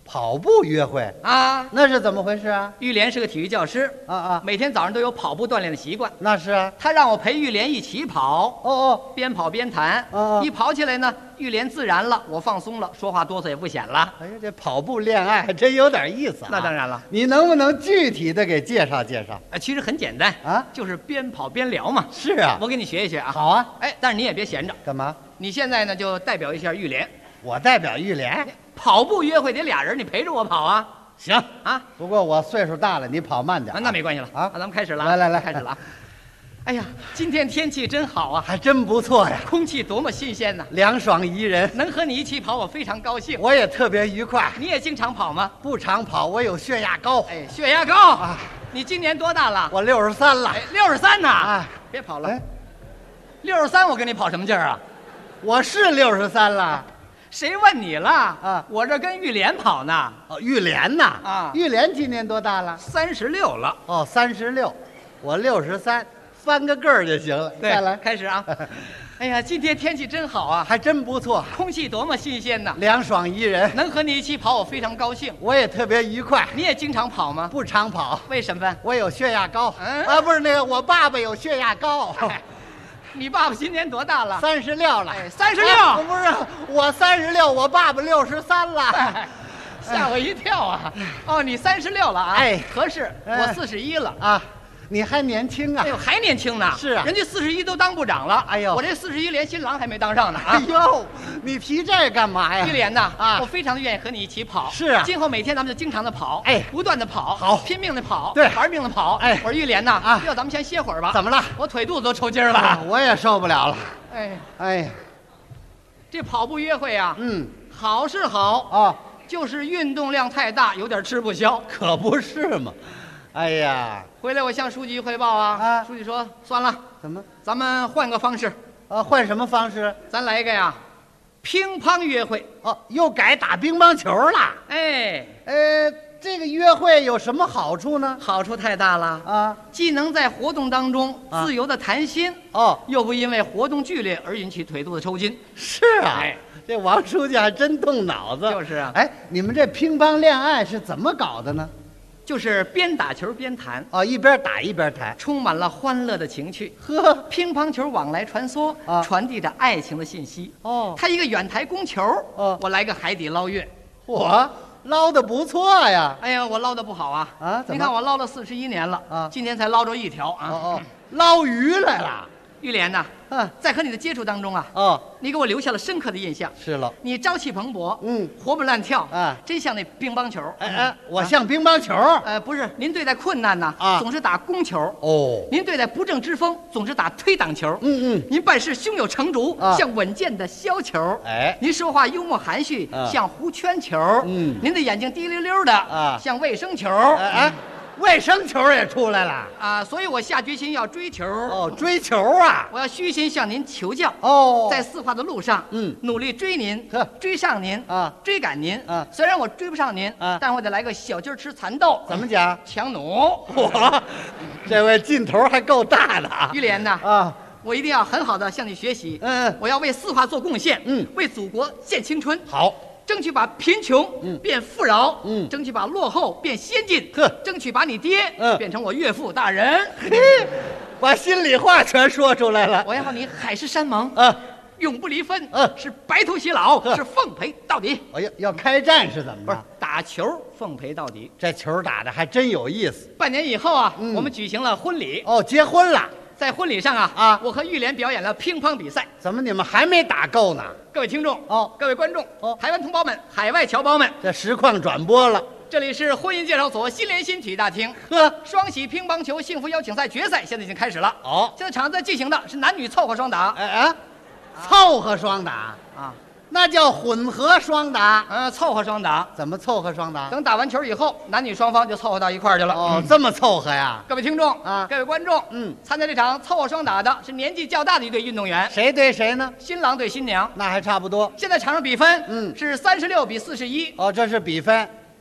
R: 跑步约会
Q: 啊？
R: 那是怎么回事啊？
Q: 玉莲是个体育教师每天早上都有跑步锻炼的习惯。
R: 那是啊，
Q: 他让我陪玉莲一起跑。边跑边谈。一跑起来呢，玉莲自然了，我放松了，说话哆嗦也不显了。
R: 哎呀，这跑步恋爱还真有点意思啊！
Q: 那当然了，
R: 你能不能具体的给介绍介绍？
Q: 其实很简单啊，就是边跑边聊嘛。
R: 是啊，
Q: 我给你学一学啊。
R: 好啊。
Q: 但是你也别闲着。
R: 干嘛？
Q: 你现在呢就代表一下玉莲。
R: 我代表玉莲。
Q: 跑步约会得俩人，你陪着我跑啊。
R: 行啊，不过我岁数大了，你跑慢点。
Q: 那没关系了啊。咱们开始了。
R: 来，
Q: 开始了啊。哎呀，今天天气真好啊，
R: 还真不错呀，
Q: 空气多么新鲜呐，
R: 凉爽宜人。
Q: 能和你一起跑，我非常高兴。
R: 我也特别愉快。
Q: 你也经常跑吗？
R: 不常跑，我有血压高。
Q: 血压高啊！你今年多大了？
R: 我63了。
Q: 63呐！别跑了。63，我跟你跑什么劲儿啊？
R: 我是63了。
Q: 谁问你了啊？我这跟玉莲跑呢。
R: 玉莲呐啊！玉莲今年多大了
Q: ？36了。
R: 36，我63，翻个个儿就行了。
Q: 对，
R: 再来，
Q: 开始啊！哎呀，今天天气真好啊，
R: 还真不错，
Q: 空气多么新鲜呐，
R: 凉爽宜人。
Q: 能和你一起跑，我非常高兴。
R: 我也特别愉快。
Q: 你也经常跑吗？
R: 不常跑。
Q: 为什么？
R: 我有血压高。不是那个，我爸爸有血压高。
Q: 你爸爸今年多大了
R: ？36了。
Q: 36？
R: 不是，我36，我爸爸63了。
Q: 吓我一跳啊！你36了啊？合适。我41了啊。
R: 你还年轻啊！
Q: 哎呦，还年轻呢！
R: 是啊，
Q: 人家41都当部长了。
R: 哎呦，
Q: 我这41连新郎还没当上呢啊！
R: 哎呦，你提这干嘛呀？
Q: 玉莲呐，我非常的愿意和你一起跑。
R: 是啊，
Q: 今后每天咱们就经常的跑，不断的跑，
R: 好，
Q: 拼命的跑，
R: 对，
Q: 玩命的跑。我说玉莲呐，要咱们先歇会儿吧。
R: 怎么了？
Q: 我腿肚子都抽筋了。
R: 我也受不了了。
Q: 哎呀，这跑步约会啊，好是好
R: 啊，
Q: 就是运动量太大，有点吃不消。
R: 可不是嘛。哎呀，
Q: 回来我向书记汇报啊！书记说算了，
R: 怎么？
Q: 咱们换个方式。
R: 换什么方式？
Q: 咱来一个呀，乒乓约会。
R: 又改打乒乓球了。这个约会有什么好处呢？
Q: 好处太大了啊！既能在活动当中自由的谈心，又不因为活动剧烈而引起腿肚子抽筋。
R: 是啊，这王书记还真动脑子。
Q: 就是啊。
R: 你们这乒乓恋爱是怎么搞的呢？
Q: 就是边打球边谈
R: 一边打一边谈，
Q: 充满了欢乐的情趣。乒乓球往来穿梭，传递着爱情的信息。他一个远台攻球，我来个海底捞月。
R: 我捞的不错呀！
Q: 哎呀，我捞的不好啊！你看我捞了41年了今年才捞着一条啊！
R: 捞鱼来了。
Q: 玉莲呐，在和你的接触当中你给我留下了深刻的印象。
R: 是了，
Q: 你朝气蓬勃，活蹦乱跳真像那乒乓球。
R: 我像乒乓球？
Q: 不是，您对待困难呢，总是打攻球。您对待不正之风，总是打推挡球。您办事胸有成竹，像稳健的削球。您说话幽默含蓄，像弧圈球。您的眼睛滴溜溜的，像卫生球。
R: 卫生球也出来了
Q: 啊！所以我下决心要追球。
R: 追球啊！
Q: 我要虚心向您求教。在四化的路上，努力追您，追上您追赶您虽然我追不上您但我得来个小鸡吃蚕豆。
R: 怎么讲？
Q: 强弩。
R: 这位劲头还够大的啊！
Q: 玉莲呐我一定要很好的向你学习。我要为四化做贡献。为祖国献青春。
R: 好。
Q: 争取把贫穷变富饶，争取把落后变先进，争取把你爹变成我岳父大人。
R: 把心里话全说出来了。
Q: 我要你海誓山盟永不离分，是白头偕老，是奉陪到底。
R: 要开战是怎么着？
Q: 不是打球奉陪到底。
R: 这球打的还真有意思。
Q: 半年以后我们举行了婚礼。
R: 结婚了。
Q: 在婚礼上我和玉莲表演了乒乓比赛。
R: 怎么你们还没打够呢？
Q: 各位听众各位观众台湾同胞们，海外侨胞们，
R: 这实况转播了。
Q: 这里是婚姻介绍所新联新体育大厅。双喜乒乓球幸福邀请赛决赛现在已经开始了。现在场子进行的是男女凑合双打。
R: 凑合双打那叫混合双打。
Q: 凑合双打。
R: 怎么凑合双打？
Q: 等打完球以后，男女双方就凑合到一块儿去了。
R: 这么凑合呀？
Q: 各位听众各位观众，参加这场凑合双打的是年纪较大的一对运动员。
R: 谁对谁呢？
Q: 新郎对新娘。
R: 那还差不多。
Q: 现在场上比分是36比41。
R: 这是比分。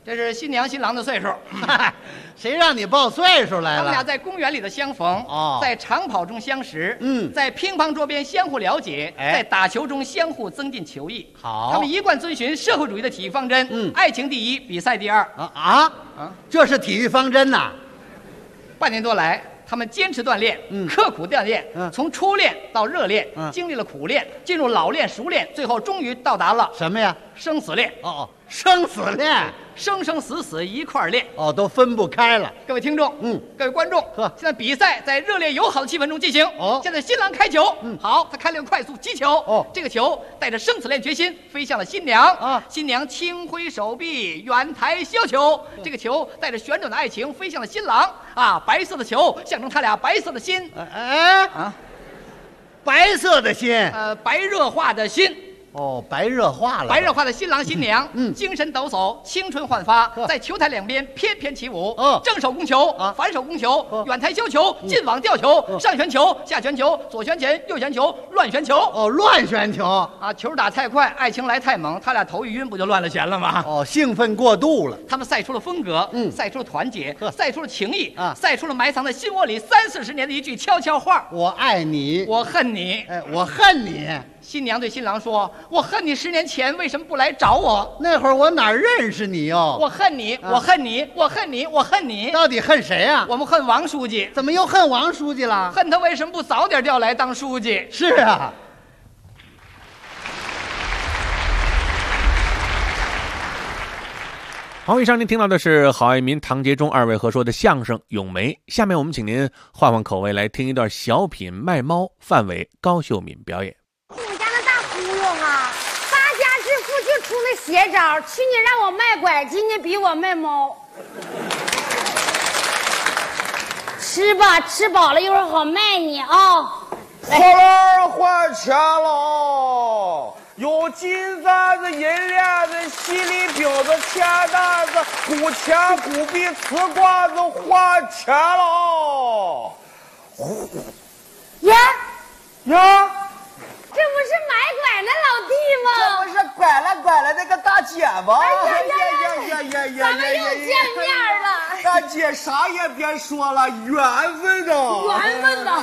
Q: 这是新娘新郎的岁数。
R: 谁让你报岁数来了？
Q: 他们俩在公园里的相逢，在长跑中相识，在乒乓桌边相互了解，在打球中相互增进球艺。
R: 好，
Q: 他们一贯遵循社会主义的体育方针，爱情第一，比赛第二。
R: 这是体育方针呐！
Q: 半年多来，他们坚持锻炼，刻苦锻炼，从初恋到热恋，经历了苦练，进入老练、熟练，最后终于到达了
R: 什么呀？
Q: 生死恋。
R: 生死恋，
Q: 生生死死一块儿练。
R: 都分不开了。
Q: 各位听众，各位观众，现在比赛在热烈友好的气氛中进行。现在新郎开球，好，他开了个快速击球。这个球带着生死恋决心飞向了新娘。新娘轻挥手臂，远抬削球。这个球带着旋转的爱情飞向了新郎。白色的球象征他俩白色的心。
R: 白色的心，
Q: 白热化的心。
R: 白热化了。
Q: 白热化的新郎新娘，精神抖擞，青春焕发，在球台两边翩翩起舞。正手攻球，反手攻球，远台削球，近网吊球，上旋球，下旋球，左旋前，右旋球，乱旋球。
R: 乱旋球
Q: 球打太快，爱情来太猛，他俩头一晕，不就乱了弦了吗？
R: 兴奋过度了。
Q: 他们赛出了风格，赛出了团结，赛出了情谊，赛出了埋藏在心窝里30-40年的一句悄悄话：
R: 我爱你，
Q: 我恨你。
R: 我恨你。
Q: 新娘对新郎说：“我恨你10年前为什么不来找我？
R: 那会儿我哪认识你哟？
Q: 我恨你，我恨你，我恨你，我恨你。
R: 到底恨谁呀？
Q: 我们恨王书记。
R: 怎么又恨王书记了？
Q: 恨他为什么不早点调来当书记？
R: 是啊。”
B: 好，以上您听到的是郝爱民、唐杰忠二位合说的相声《咏梅》。下面我们请您换换口味，来听一段小品《卖猫》，范伟、高秀敏表演。
S: 你们家那大忽悠哈！发家致富就出个邪招，去年让我卖拐，今年逼我卖猫。吃吧，吃饱了一会儿好卖你啊！
T: 好了，还钱了。有金簪子、银链子、犀利饼子、钱袋子、古钱、古币、瓷罐子，还钱了。
S: 呀，
T: 这
S: 不是买拐那老弟吗？
T: 这不是拐了那个大姐吗？
S: 咱们又见面了。
T: 大姐啥也别说了，缘分呐，
S: 缘分呐！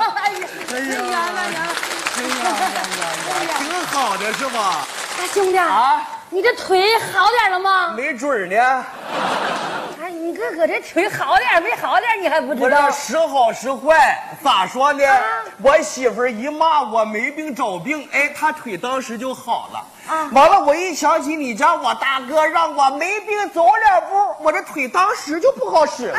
T: 挺好的是吧？
S: 大兄弟你这腿好点了吗？
T: 没准呢。
S: 你搁这腿好点没好点你还不知道？
T: 我这时好时坏，咋说呢？我媳妇一骂我没病找病，她腿当时就好了。完了，我一想起你家我大哥让我没病走2步，我这腿当时就不好使了。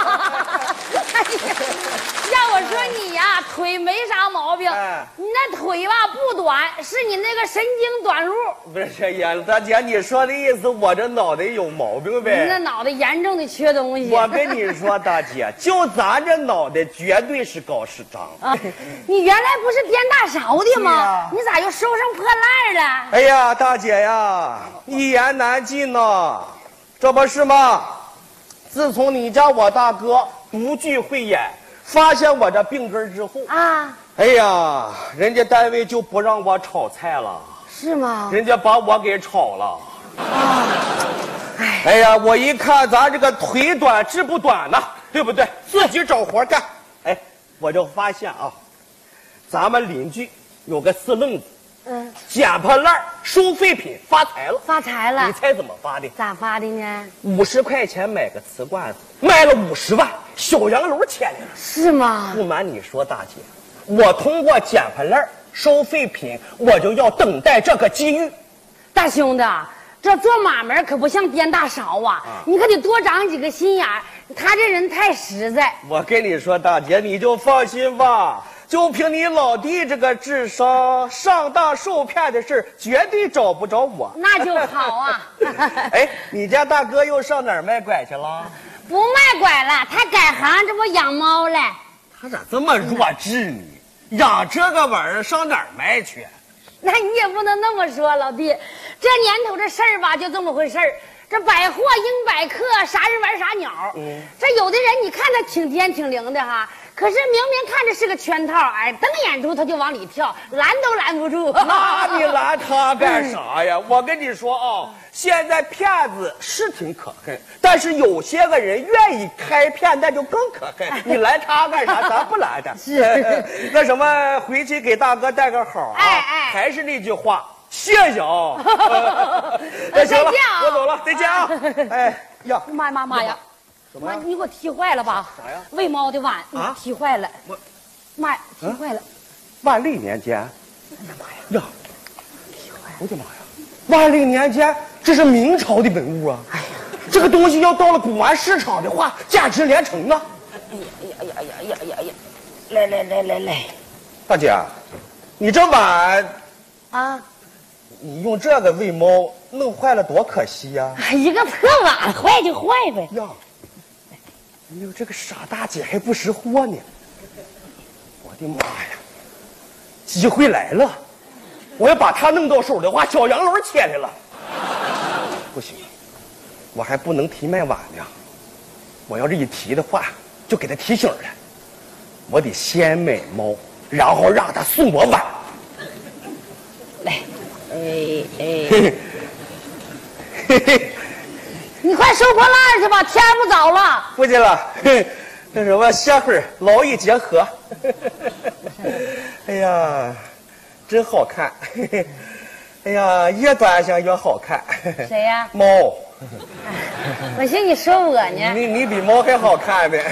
S: 要我说你呀，腿没啥毛病，你那腿吧不短，是你那个神经短路。
T: 不是呀，大姐，你说的意思我这脑袋有毛病呗？
S: 你那脑袋严重的缺东西。
T: 我跟你说，大姐，就咱这脑袋绝对是高适章。
S: 你原来不是颠大勺的吗？你咋又收上破烂了？
T: 哎呀，大姐呀，一言难尽呐，这不是吗？自从你家我大哥独具慧眼，发现我这病根之后哎呀，人家单位就不让我炒菜了。
S: 是吗？
T: 人家把我给炒了。哎呀，我一看咱这个腿短志不短呢，对不对？自己找活干。我就发现咱们邻居有个四愣子，捡破烂收废品发财了。
S: 发财了？
T: 你猜怎么发的？
S: 咋发的呢
T: ？50块钱买个瓷罐子，卖了50万，小洋楼钱了。
S: 是吗？
T: 不瞒你说，大姐，我通过捡破烂收废品，我就要等待这个机遇。
S: 大兄弟，这做买卖可不像颠大勺你可得多长几个心眼儿。他这人太实在。
T: 我跟你说，大姐，你就放心吧，就凭你老弟这个智商，上当受骗的事绝对找不着我。
S: 那就好啊。
T: 你家大哥又上哪儿卖拐去了？
S: 不卖拐了，他改行，这不养猫了。
T: 他咋这么弱智呢？养这个玩意儿上哪儿卖去？
S: 那你也不能那么说，老弟，这年头这事儿吧，就这么回事儿。这百货应百客，啥人玩啥鸟。这有的人你看他挺尖挺灵的哈， 可是明明看着是个圈套，哎，瞪眼珠他就往里跳，拦都拦不住。
T: 那你拦他干啥呀？我跟你说啊，现在骗子是挺可恨，但是有些个人愿意开骗，那就更可恨。你拦他干啥？咱不拦他。
S: 是
T: 那什么，回去给大哥带个好啊。还是那句话，谢谢啊。那行了，我走了，再见啊。哎呀，
S: 妈呀！妈，你给我踢坏了吧？
T: 啥呀？
S: 喂猫的碗啊，踢坏了。妈，踢坏了。
T: 万历年间，哎呀妈呀！踢坏！我的妈呀！万历年间，这是明朝的文物啊！哎呀，这个东西要到了古玩市场的话，价值连城啊！
S: 呀！来，
T: 大姐，你这碗
S: 啊，
T: 你用这个喂猫，弄坏了多可惜呀！
S: 一个破碗，坏就坏呗。
T: 呀！哎呦，这个傻大姐还不识货呢！我的妈呀！机会来了，我要把她弄到手的话，小洋楼切来了。不行，我还不能提卖碗呢。我要是一提的话，就给她提醒了。我得先买猫，然后让她送我碗。
S: 来，你快收破烂去吧，天不早了。
T: 不去了，那什么，歇会儿，劳逸结合。哎呀，真好看。哎呀，越端详越好看。
S: 谁呀？
T: 猫。
S: 我寻思你说我呢。
T: 你比猫还好看呗。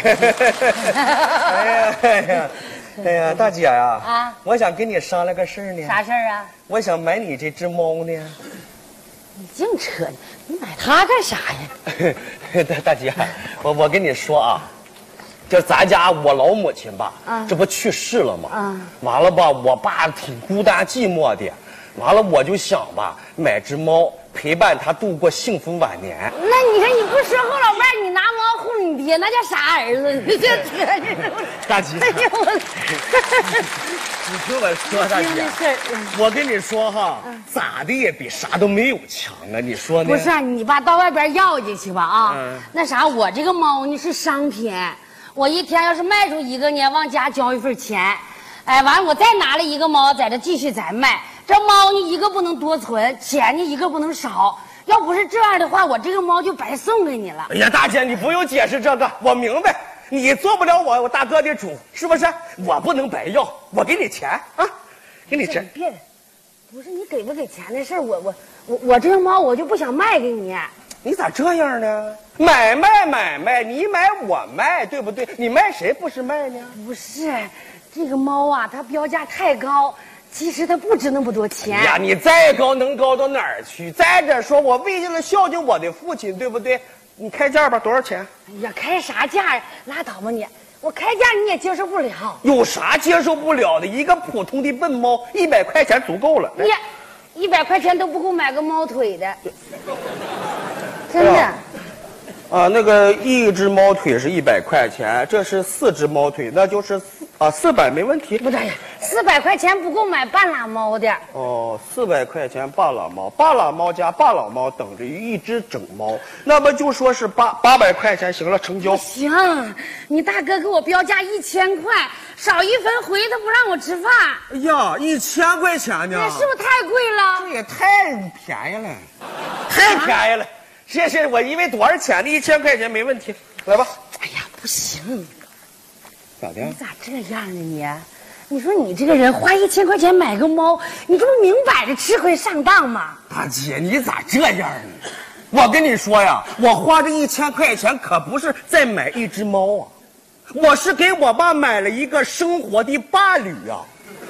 T: 哎呀，大姐呀，啊，我想跟你商量个事儿呢。
S: 啥事儿啊？
T: 我想买你这只猫呢。
S: 你净扯呢，你买它干啥呀？
T: 大姐，我跟你说啊，就咱家我老母亲吧，这不去世了吗？完了吧，我爸挺孤单寂寞的，完了我就想吧，买只猫陪伴他度过幸福晚年。
S: 那你说你不说后老伴，你拿猫护你爹，那叫啥儿子？你这
T: 大姐，哎呦我，你听我说，大姐，我跟你说哈，咋的也比啥都没有强啊，你说呢？
S: 不是，你吧到外边要去去吧啊。那啥，我这个猫呢是商品，我一天要是卖出一个呢，往家交一份钱，哎，完了我再拿了一个猫在这继续再卖。这猫呢一个不能多存，钱呢一个不能少。要不是这样的话，我这个猫就白送给你了。
T: 哎呀，大姐，你不用解释这个，我明白，你做不了我大哥的主，是不是？我不能白要，我给你钱啊，给你钱。
S: 别，不是你给不给钱的事儿，我这个猫我就不想卖给你。
T: 你咋这样呢？买卖，你买我卖，对不对？你卖谁不是卖呢？
S: 不是，这个猫啊，它标价太高。其实它不值那么多钱。
T: 哎呀，你再高能高到哪儿去？再者说，我为了孝敬我的父亲，对不对？你开价吧，多少钱？
S: 哎呀，开啥价呀？拉倒吧你！我开价你也接受不了。
T: 有啥接受不了的？一个普通的笨猫，100块钱足够了。
S: 你100块钱都不够买个猫腿的，真的。
T: 啊，那个一只猫腿是100块钱，这是4只猫腿，那就是400没问题。
S: 不对呀，400块钱不够买半拉猫的。
T: 哦，400块钱半拉猫，半拉猫加半拉猫等着于一只整猫，那么就说是800块钱，行了，成交。
S: 不行，你大哥给我标价1000块，少一分回他不让我吃饭。
T: 哎呀，1000块钱呢？
S: 这是不是太贵了？
T: 这也太便宜了，太便宜了。是，我因为多少钱的1000块钱没问题，来吧。
S: 哎呀，不行，
T: 咋的？
S: 你咋这样呢你？你说你这个人花1000块钱买个猫，你这不明摆着吃亏上当吗？
T: 大姐，你咋这样呢？我跟你说呀，我花这1000块钱可不是再买一只猫啊，我是给我爸买了一个生活的伴侣啊。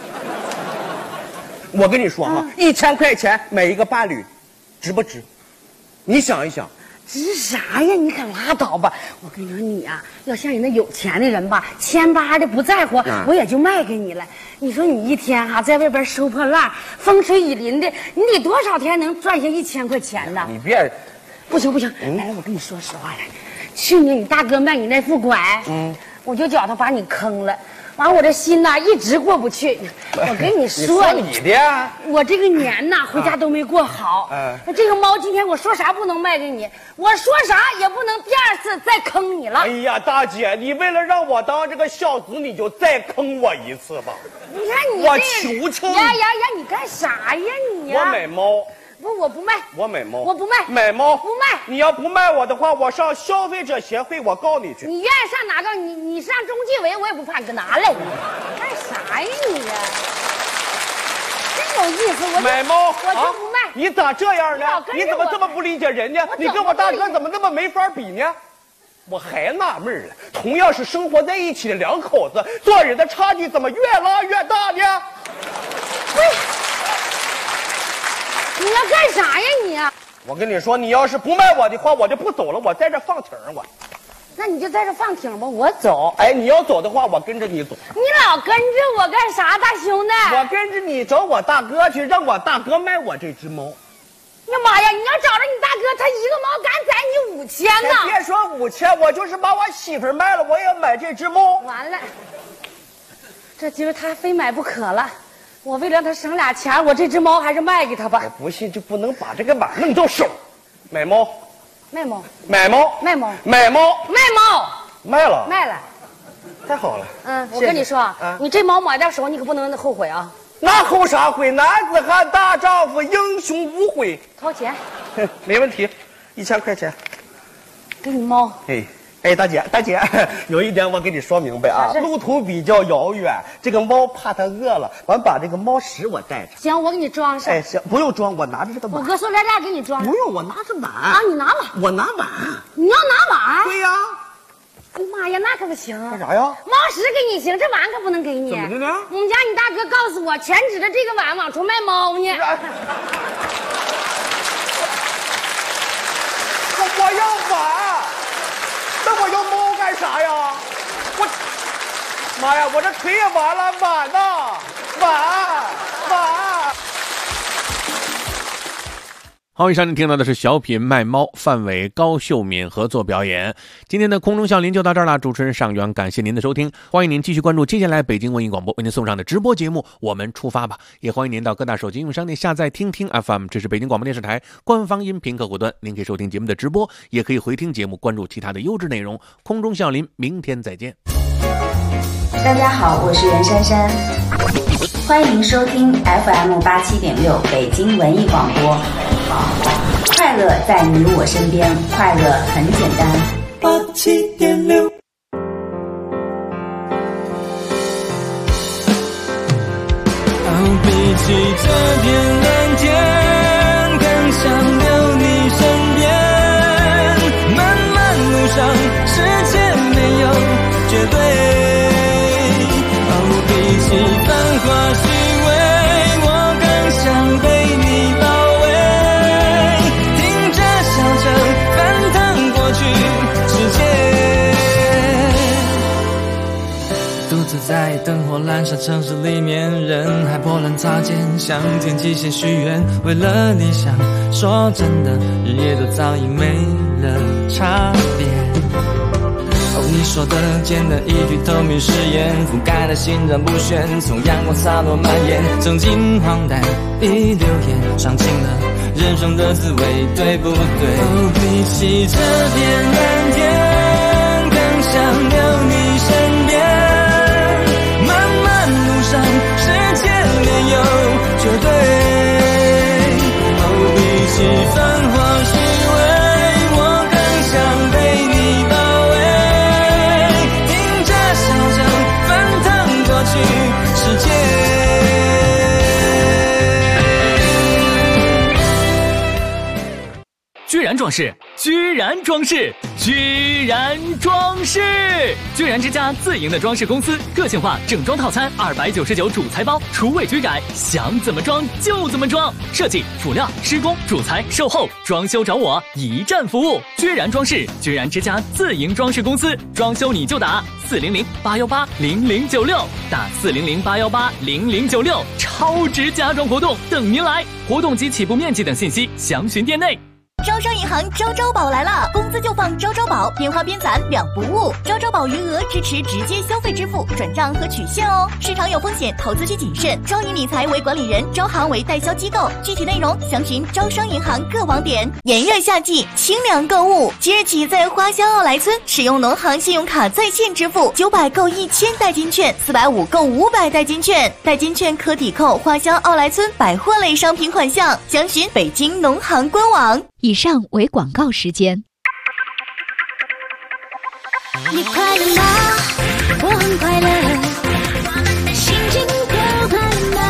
T: 我跟你说哈，1000块钱买一个伴侣，值不值？你想一想，
S: 值啥呀？你可拉倒吧！我跟你说，你啊，要像你那有钱的人吧，千八的不在乎，我也就卖给你了。你说你一天哈在外边收破烂，风吹雨淋的，你得多少天能赚下1000块钱呢？
T: 你别，
S: 不行，来，我跟你说实话来，去年你大哥卖你那副拐，我就觉得把你坑了。 完我这心呐一直过不去。我跟你说，
T: 你的，
S: 我这个年呐回家都没过好。这个猫今天我说啥不能卖给你，我说啥也不能第二次再坑你了。
T: 哎呀，大姐，你为了让我当这个孝子，你就再坑我一次吧。
S: 你看你、
T: 我求求你！
S: 呀，你干啥呀你呀？
T: 我买猫。
S: 不，我不卖。
T: 我买猫。
S: 我不卖。
T: 买猫
S: 不卖。
T: 你要不卖我的话，我上消费者协会，我告你去。
S: 你愿意上哪告你上中纪委，我也不怕，你给拿来。干啥呀你呀？真有意思，我
T: 买猫，
S: 我就不卖。
T: 你咋这样呢？你怎么这么不理解人呢？你跟我大哥怎么那么没法比呢？我还纳闷了，同样是生活在一起的两口子，做人的差距怎么越拉越大呢？
S: 喂，你要干啥呀你？
T: 我跟你说，你要是不卖我的话，我就不走了，我在这放停我。
S: 那你就在这放停吧，我走。
T: 哎，你要走的话，我跟着你走。
S: 你老跟着我干啥，大兄弟？
T: 我跟着你找我大哥去，让我大哥卖我这只猫。
S: 呀妈呀！你要找着你大哥，他一个猫敢宰你5000呢！
T: 别说5000，我就是把我媳妇卖了，我也买这只猫。
S: 完了，这今儿他非买不可了。我为了让他省俩钱，我这只猫还是卖给他吧。
T: 我不信就不能把这个碗弄到手。买猫，
S: 卖猫，
T: 买猫，
S: 卖猫，
T: 买猫，
S: 卖猫，
T: 卖了，
S: 卖了。
T: 太好了。
S: 我跟你说啊，你这猫买到手，你可不能后悔啊。
T: 那后啥悔？男子汉大丈夫，英雄无悔。
S: 掏钱，
T: 没问题，1000块钱，
S: 给你猫。
T: 哎，大姐，有一点我给你说明白啊，路途比较遥远，这个猫怕它饿了，完把这个猫食我带着。
S: 行，我给你装上。
T: 哎，行，不用装，我拿着这个碗。
S: 我搁塑料袋给你装。
T: 不用，我拿着碗。
S: 啊，你拿碗。
T: 我拿碗。
S: 你要拿碗？
T: 对呀。
S: 哎呀妈呀，那可不行。
T: 干啥呀？
S: 猫食给你行，这碗可不能给你。
T: 怎么的呢？
S: 我们家你大哥告诉我，全指着这个碗往出卖猫呢。
T: 我要碗，那我要猫干啥呀？妈呀，我这腿也完了，碗呐，碗。
B: 好，以上您听到的是小品卖猫范伟、高秀敏合作表演。今天的空中笑林就到这儿了，主持人尚元，感谢您的收听，欢迎您继续关注接下来北京文艺广播为您送上的直播节目《我们出发吧》，也欢迎您到各大手机应用商店下载听听 FM， 这是北京广播电视台官方音频客户端，您可以收听节目的直播，也可以回听节目，关注其他的优质内容。空中笑林，明天再见。
U: 大家好，我是袁姗姗，欢迎收听 FM87.6北京文艺广播。快乐在你我身边，快乐很简单。
N: 87.6。比起这片蓝天，更想留你身边。漫漫路上，世界没有绝对。比起繁华虚伪，我更想被你包围。听着笑着翻腾过去世界。独自在灯火阑珊城市里面，人海波澜擦肩，向天际线许愿，为了理想。说真的，日夜都早已没了差别。你说的简单一句透明誓言，覆盖了心然不旋，从阳光洒落蔓延，曾经荒诞已流言，尝尽了人生的滋味，对不对？比起这片蓝天，更想留你身边。漫漫路上，世界没有绝对。比起繁华虚伪，我更想被你包围。世界
K: 居然装饰，居然装饰，居然装饰！居然之家自营的装饰公司，个性化整装套餐299主材包，除味居改，想怎么装就怎么装。设计、辅料、施工、主材、售后、装修找我，一站服务。居然装饰，居然之家自营装饰公司，装修你就打400-818-0096，打400-818-0096，超值家装活动等您来！活动及起步面积等信息详询店内。
E: 招商银行招招宝来了，工资就放招招宝，边花边攒两不误。招招宝余额支持直接消费支付、转账和取现哦。市场有风险，投资需谨慎。招银理财为管理人，招行为代销机构。具体内容详询招商银行各网点。炎热夏季，清凉购物，即日起在花乡奥莱村使用农行信用卡在线支付，900购1000代金券，450购500代金券，代金券可抵扣花乡奥莱村百货类商品款项。详询北京农行官网。
L: 以上为广告时间。
V: 你快乐吗？我很快乐，我们的心情都快乐吗？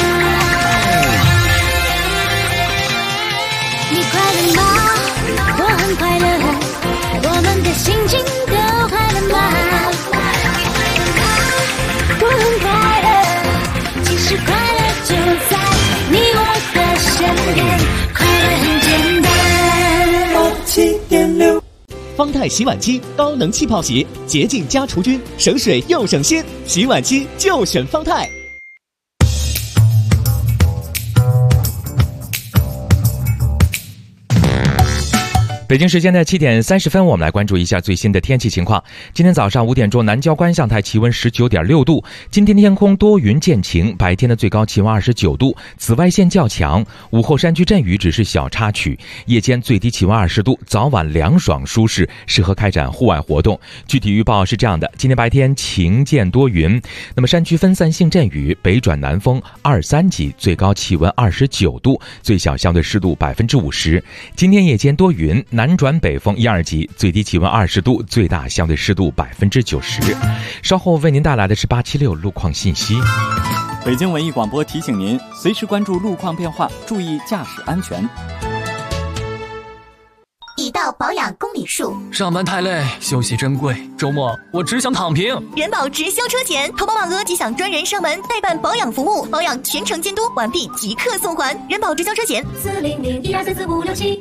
V: 你快乐吗？我很快乐，我们的心情都快乐吗？我很快乐，其实快乐就在你我的身边，快乐很简单。
W: 87.6方太洗碗机高能气泡洗，洁净加除菌，省水又省心，洗碗机就选方太。
X: 北京时间的7点30分，我们来关注一下最新的天气情况。今天早上5点钟，南郊观象台气温19.6度。今天天空多云见晴，白天的最高气温29度，紫外线较强。午后山区阵雨只是小插曲，夜间最低气温20度，早晚凉爽舒适，适合开展户外活动。具体预报是这样的：今天白天晴见多云，那么山区分散性阵雨，北转南风2、3级，最高气温29度，最小相对湿度50%。今天夜间多云，南转北风1、2级，最低气温20度，最大相对湿度90%。稍后为您带来的是876路况信息。
P: 北京文艺广播提醒您，随时关注路况变化，注意驾驶安全。
E: 已到保养公里数，
K: 上班太累，休息珍贵，周末我只想躺平。
E: 人保直销车险，投保满额即享专人上门代办保养服务，保养全程监督，完毕即刻送还。人保直销车险40012344567。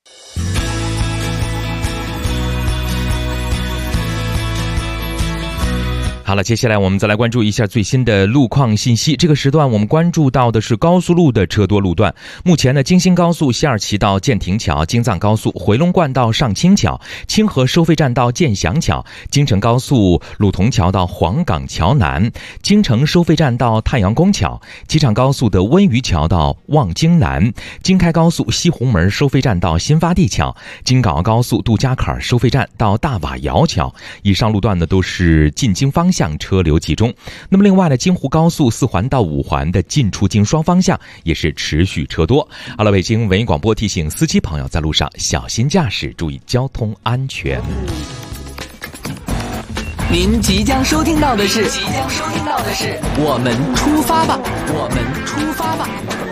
X: 好了，接下来我们再来关注一下最新的路况信息。这个时段我们关注到的是高速路的车多路段。目前呢，京新高速西二旗到建亭桥，京藏高速回龙观到上清桥，清河收费站到建祥桥，京承高速鲁潼桥到黄岗桥南，京承收费站到太阳宫桥，机场高速的温榆桥到望京南，京开高速西红门收费站到新发地桥，京港澳高速杜家坎收费站到大瓦窑桥。以上路段呢都是进京方向车流集中。那么另外呢，京沪高速4环到5环的进出京双方向也是持续车多。好了，北京文艺广播提醒司机朋友在路上小心驾驶，注意交通安全。
O: 您即将收听到的是我们出发吧，我们出发吧。